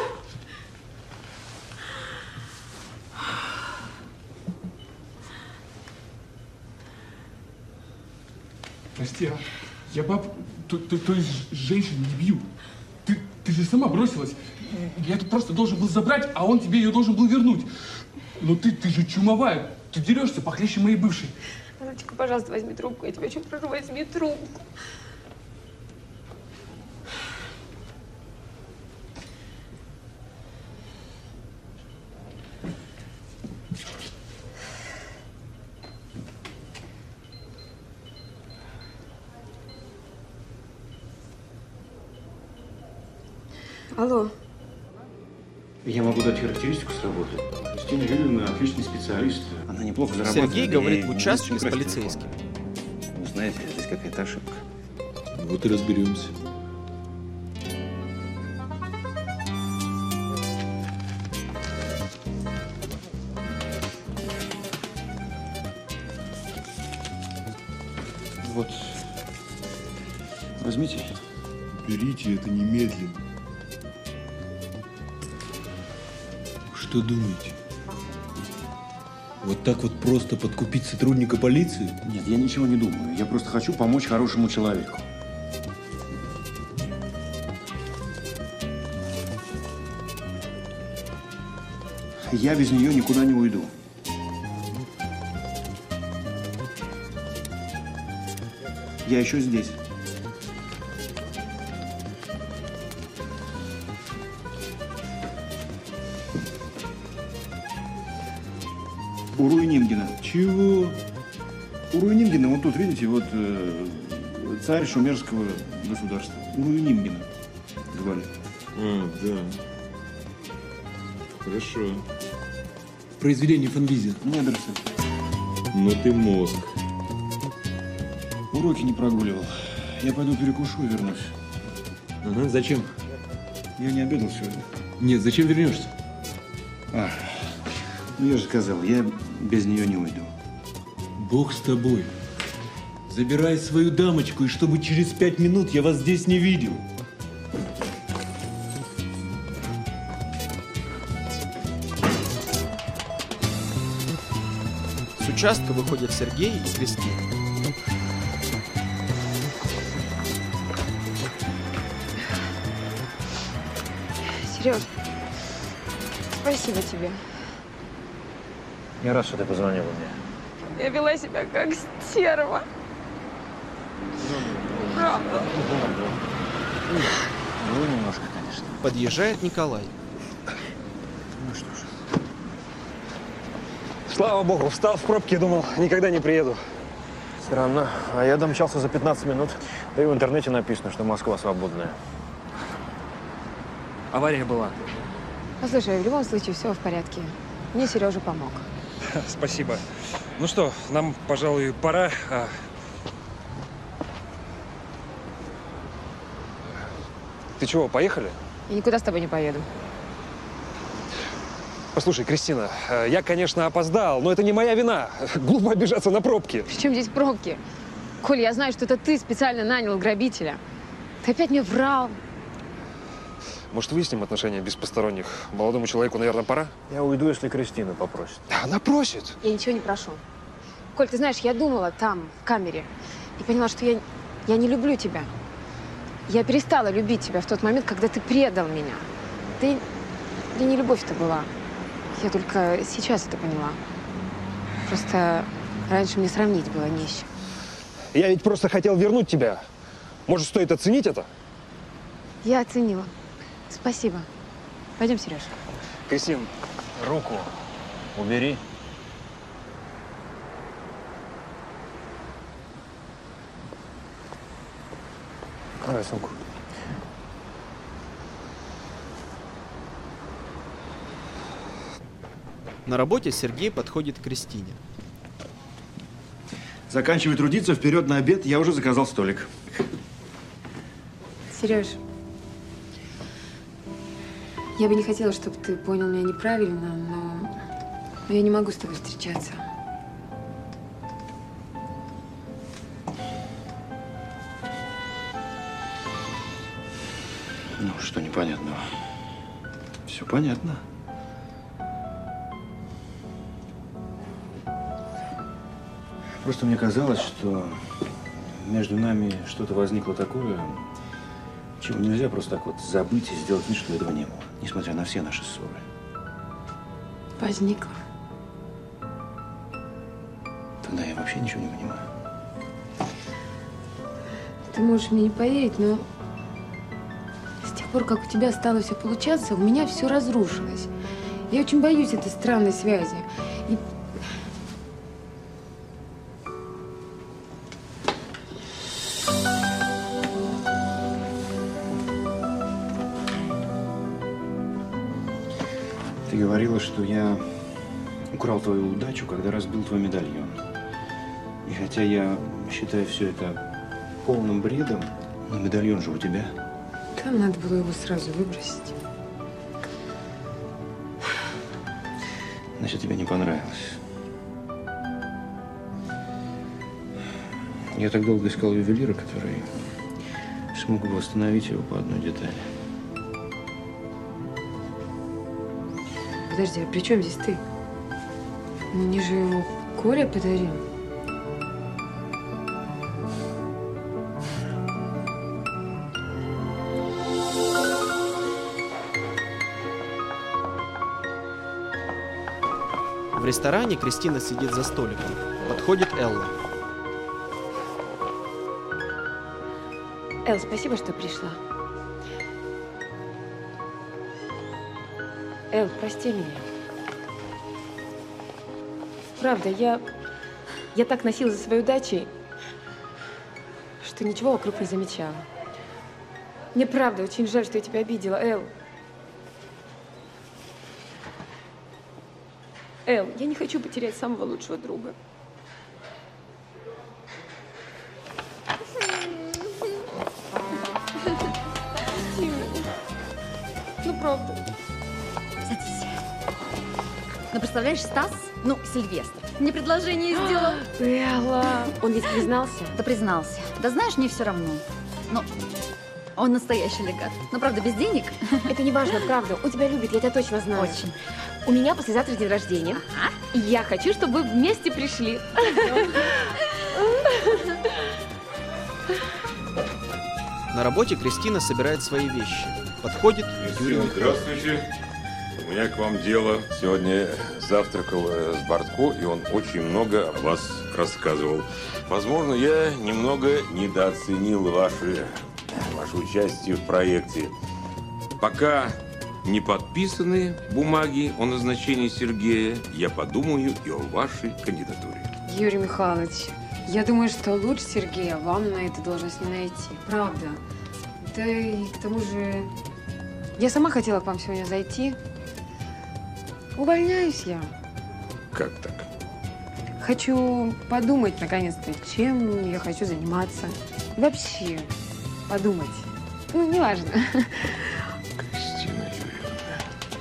Прости, а я баб, то, то, то есть женщин не бью. Ты, ты же сама бросилась. Я тут просто должен был забрать, а он тебе ее должен был вернуть. Но ты, ты же чумовая. Ты дерешься похлеще моей бывшей. Анаточка, пожалуйста, возьми трубку. Я тебя очень прошу, возьми трубку. Алло. Я могу дать характеристику с работы. Кристина Юрьевна отличный специалист. Она неплохо зарабатывает. Сергей говорит в участке с полицейским. Ну, знаете, здесь какая-то ошибка. Вот и разберемся. Вот. Возьмите. Берите это немедленно. Что думаете? Вот так вот просто подкупить сотрудника полиции? Нет, я ничего не думаю. Я просто хочу помочь хорошему человеку. Я без нее никуда не уйду. Я еще здесь. У Руйнингена. Чего? У Руйнингена, вот тут, видите, вот э, царь шумерского государства. У Руйнингена. звали. А, да. Хорошо. Произведение Фонвиза. Недерсон. Ну ты мозг. Уроки не прогуливал. Я пойду перекушу и вернусь. Ага, зачем? Я не обедал сегодня. Нет, зачем вернешься? А, ну я же сказал, я без нее не уйду. Бог с тобой. Забирай свою дамочку, и чтобы через пять минут я вас здесь не видел. С участка выходят Сергей и Кристина. Сереж, спасибо тебе. Я рад, что ты позвонила мне. Я вела себя как стерва. Правда. Ну, немножко, конечно. Подъезжает Николай. Ну что ж. Слава богу, встал в пробке, думал, никогда не приеду. Странно. А я домчался за пятнадцать минут. Да и в интернете написано, что Москва свободная. Авария была. Послушай, в любом случае все в порядке. Мне Сережа помог. Спасибо. Ну что, нам, пожалуй, пора. А... Ты чего, поехали? Я никуда с тобой не поеду. Послушай, Кристина, я, конечно, опоздал, но это не моя вина. Глупо обижаться на пробки. При чем здесь пробки? Коль, я знаю, что это ты специально нанял грабителя. Ты опять мне врал. Может, выясним отношения без посторонних? Молодому человеку, наверное, пора? Я уйду, если Кристина попросит. Она просит. Я ничего не прошу. Коль, ты знаешь, я думала там, в камере, и поняла, что я, я не люблю тебя. Я перестала любить тебя в тот момент, когда ты предал меня. Ты, да не любовь-то была. Я только сейчас это поняла. Просто раньше мне сравнить было не с чем. Я ведь просто хотел вернуть тебя. Может, стоит оценить это? Я оценила. Спасибо. Пойдем, Сереж. Кристин, руку убери. Давай сумку. На работе Сергей подходит к Кристине. Заканчивай трудиться, вперед на обед, я уже заказал столик. Сереж, я бы не хотела, чтобы ты понял меня неправильно, но, но я не могу с тобой встречаться. Ну, что непонятного? Все понятно. Просто мне казалось, что между нами что-то возникло такое, чего нельзя просто так вот забыть и сделать вид, что этого не было, несмотря на все наши ссоры. Возникло. Тогда я вообще ничего не понимаю. Ты можешь мне не поверить, но с тех пор, как у тебя стало все получаться, у меня все разрушилось. Я очень боюсь этой странной связи. И... Ты говорила, что я украл твою удачу, когда разбил твой медальон. И хотя я считаю все это полным бредом, но медальон же у тебя. Там надо было его сразу выбросить. Значит, тебе не понравилось. Я так долго искал ювелира, который смог бы восстановить его по одной детали. Подожди, а при чем здесь ты? Мне же его Коля подарил. В ресторане Кристина сидит за столиком. Подходит Элла. Эл, спасибо, что пришла. Эл, прости меня. Правда, я... Я так носилась за своей удачей, что ничего вокруг не замечала. Мне правда очень жаль, что я тебя обидела, Эл. Эл, я не хочу потерять самого лучшего друга. Ну, правда. Садись. Ну, представляешь, Стас, ну, Сильвестр, мне предложение сделал. Элла, он ведь признался? Да признался. Да знаешь, мне все равно. Ну, он настоящий легат. Но, правда, без денег. Это не важно, правда. Он тебя любит, я тебя точно знаю. Очень. У меня послезавтра день рождения. Ага. И я хочу, чтобы вы вместе пришли. На работе Кристина собирает свои вещи. Подходит к Юрию. Здравствуйте. У меня к вам дело. Сегодня завтракал с Бортко, и он очень много о вас рассказывал. Возможно, я немного недооценил ваше, ваше участие в проекте. Пока не подписаны бумаги о назначении Сергея, я подумаю и о вашей кандидатуре. Юрий Михайлович, я думаю, что лучше Сергея вам на эту должность не найти. Правда. Да и к тому же, я сама хотела к вам сегодня зайти. Увольняюсь я. Как так? Хочу подумать, наконец-то, чем я хочу заниматься. Вообще, подумать. Ну, неважно. Кристина Юрьевна.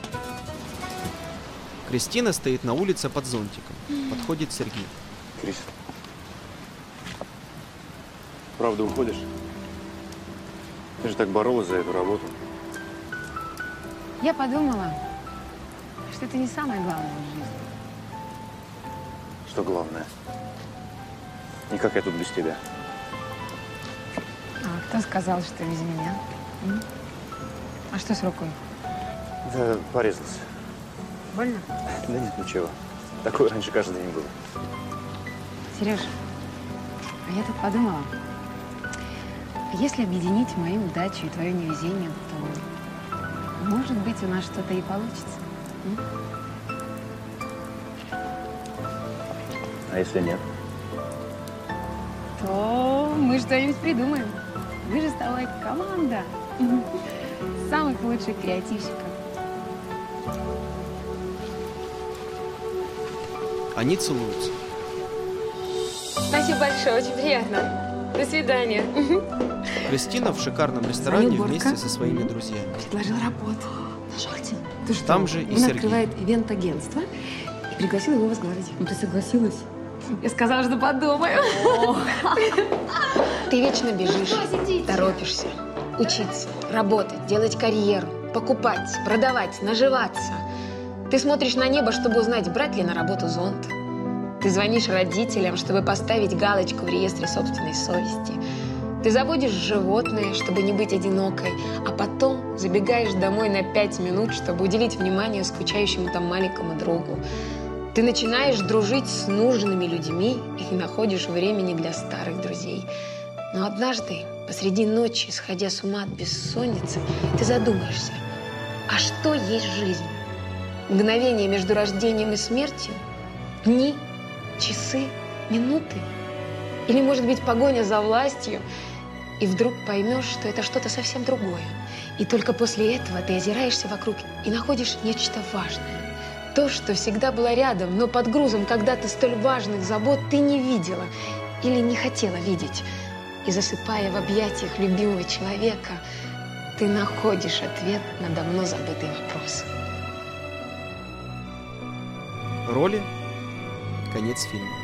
Кристина стоит на улице под зонтиком. Подходит Сергей. Крис, правда уходишь? Ты же так боролась за эту работу. Я подумала, что это не самое главное в жизни. Что главное? И как я тут без тебя? А кто сказал, что без меня? М? А что с рукой? Да, порезался. Больно? Да нет, ничего. Такое раньше каждый день было. Сереж, а я тут подумала, если объединить мою удачу и твое невезение, то, может быть, у нас что-то и получится. М? А если нет? То мы что-нибудь придумаем. Мы же с тобой команда самых лучших креативщиков. Они целуются. Спасибо большое, очень приятно. До свидания. Кристина в шикарном ресторане Звоню вместе Борька. со своими друзьями. Предложил работу. Нажальте. Ты что? Там же и Он Сергей. открывает ивент-агентство и пригласил его возглавить. Ну, ты согласилась? Я сказала, что подумаю. Ты вечно бежишь, торопишься. Учиться, работать, делать карьеру, покупать, продавать, наживаться. Ты смотришь на небо, чтобы узнать, брать ли на работу зонт. Ты звонишь родителям, чтобы поставить галочку в реестре собственной совести. Ты заводишь животное, чтобы не быть одинокой, а потом забегаешь домой на пять минут, чтобы уделить внимание скучающему там маленькому другу. Ты начинаешь дружить с нужными людьми и находишь времени для старых друзей. Но однажды, посреди ночи, сходя с ума от бессонницы, ты задумаешься, а что есть жизнь? Мгновение между рождением и смертью? Дни, часы, минуты? Или, может быть, погоня за властью? И вдруг поймешь, что это что-то совсем другое. И только после этого ты озираешься вокруг и находишь нечто важное. То, что всегда было рядом, но под грузом когда-то столь важных забот ты не видела или не хотела видеть. И засыпая в объятиях любимого человека, ты находишь ответ на давно забытый вопрос. Роли. Конец фильма.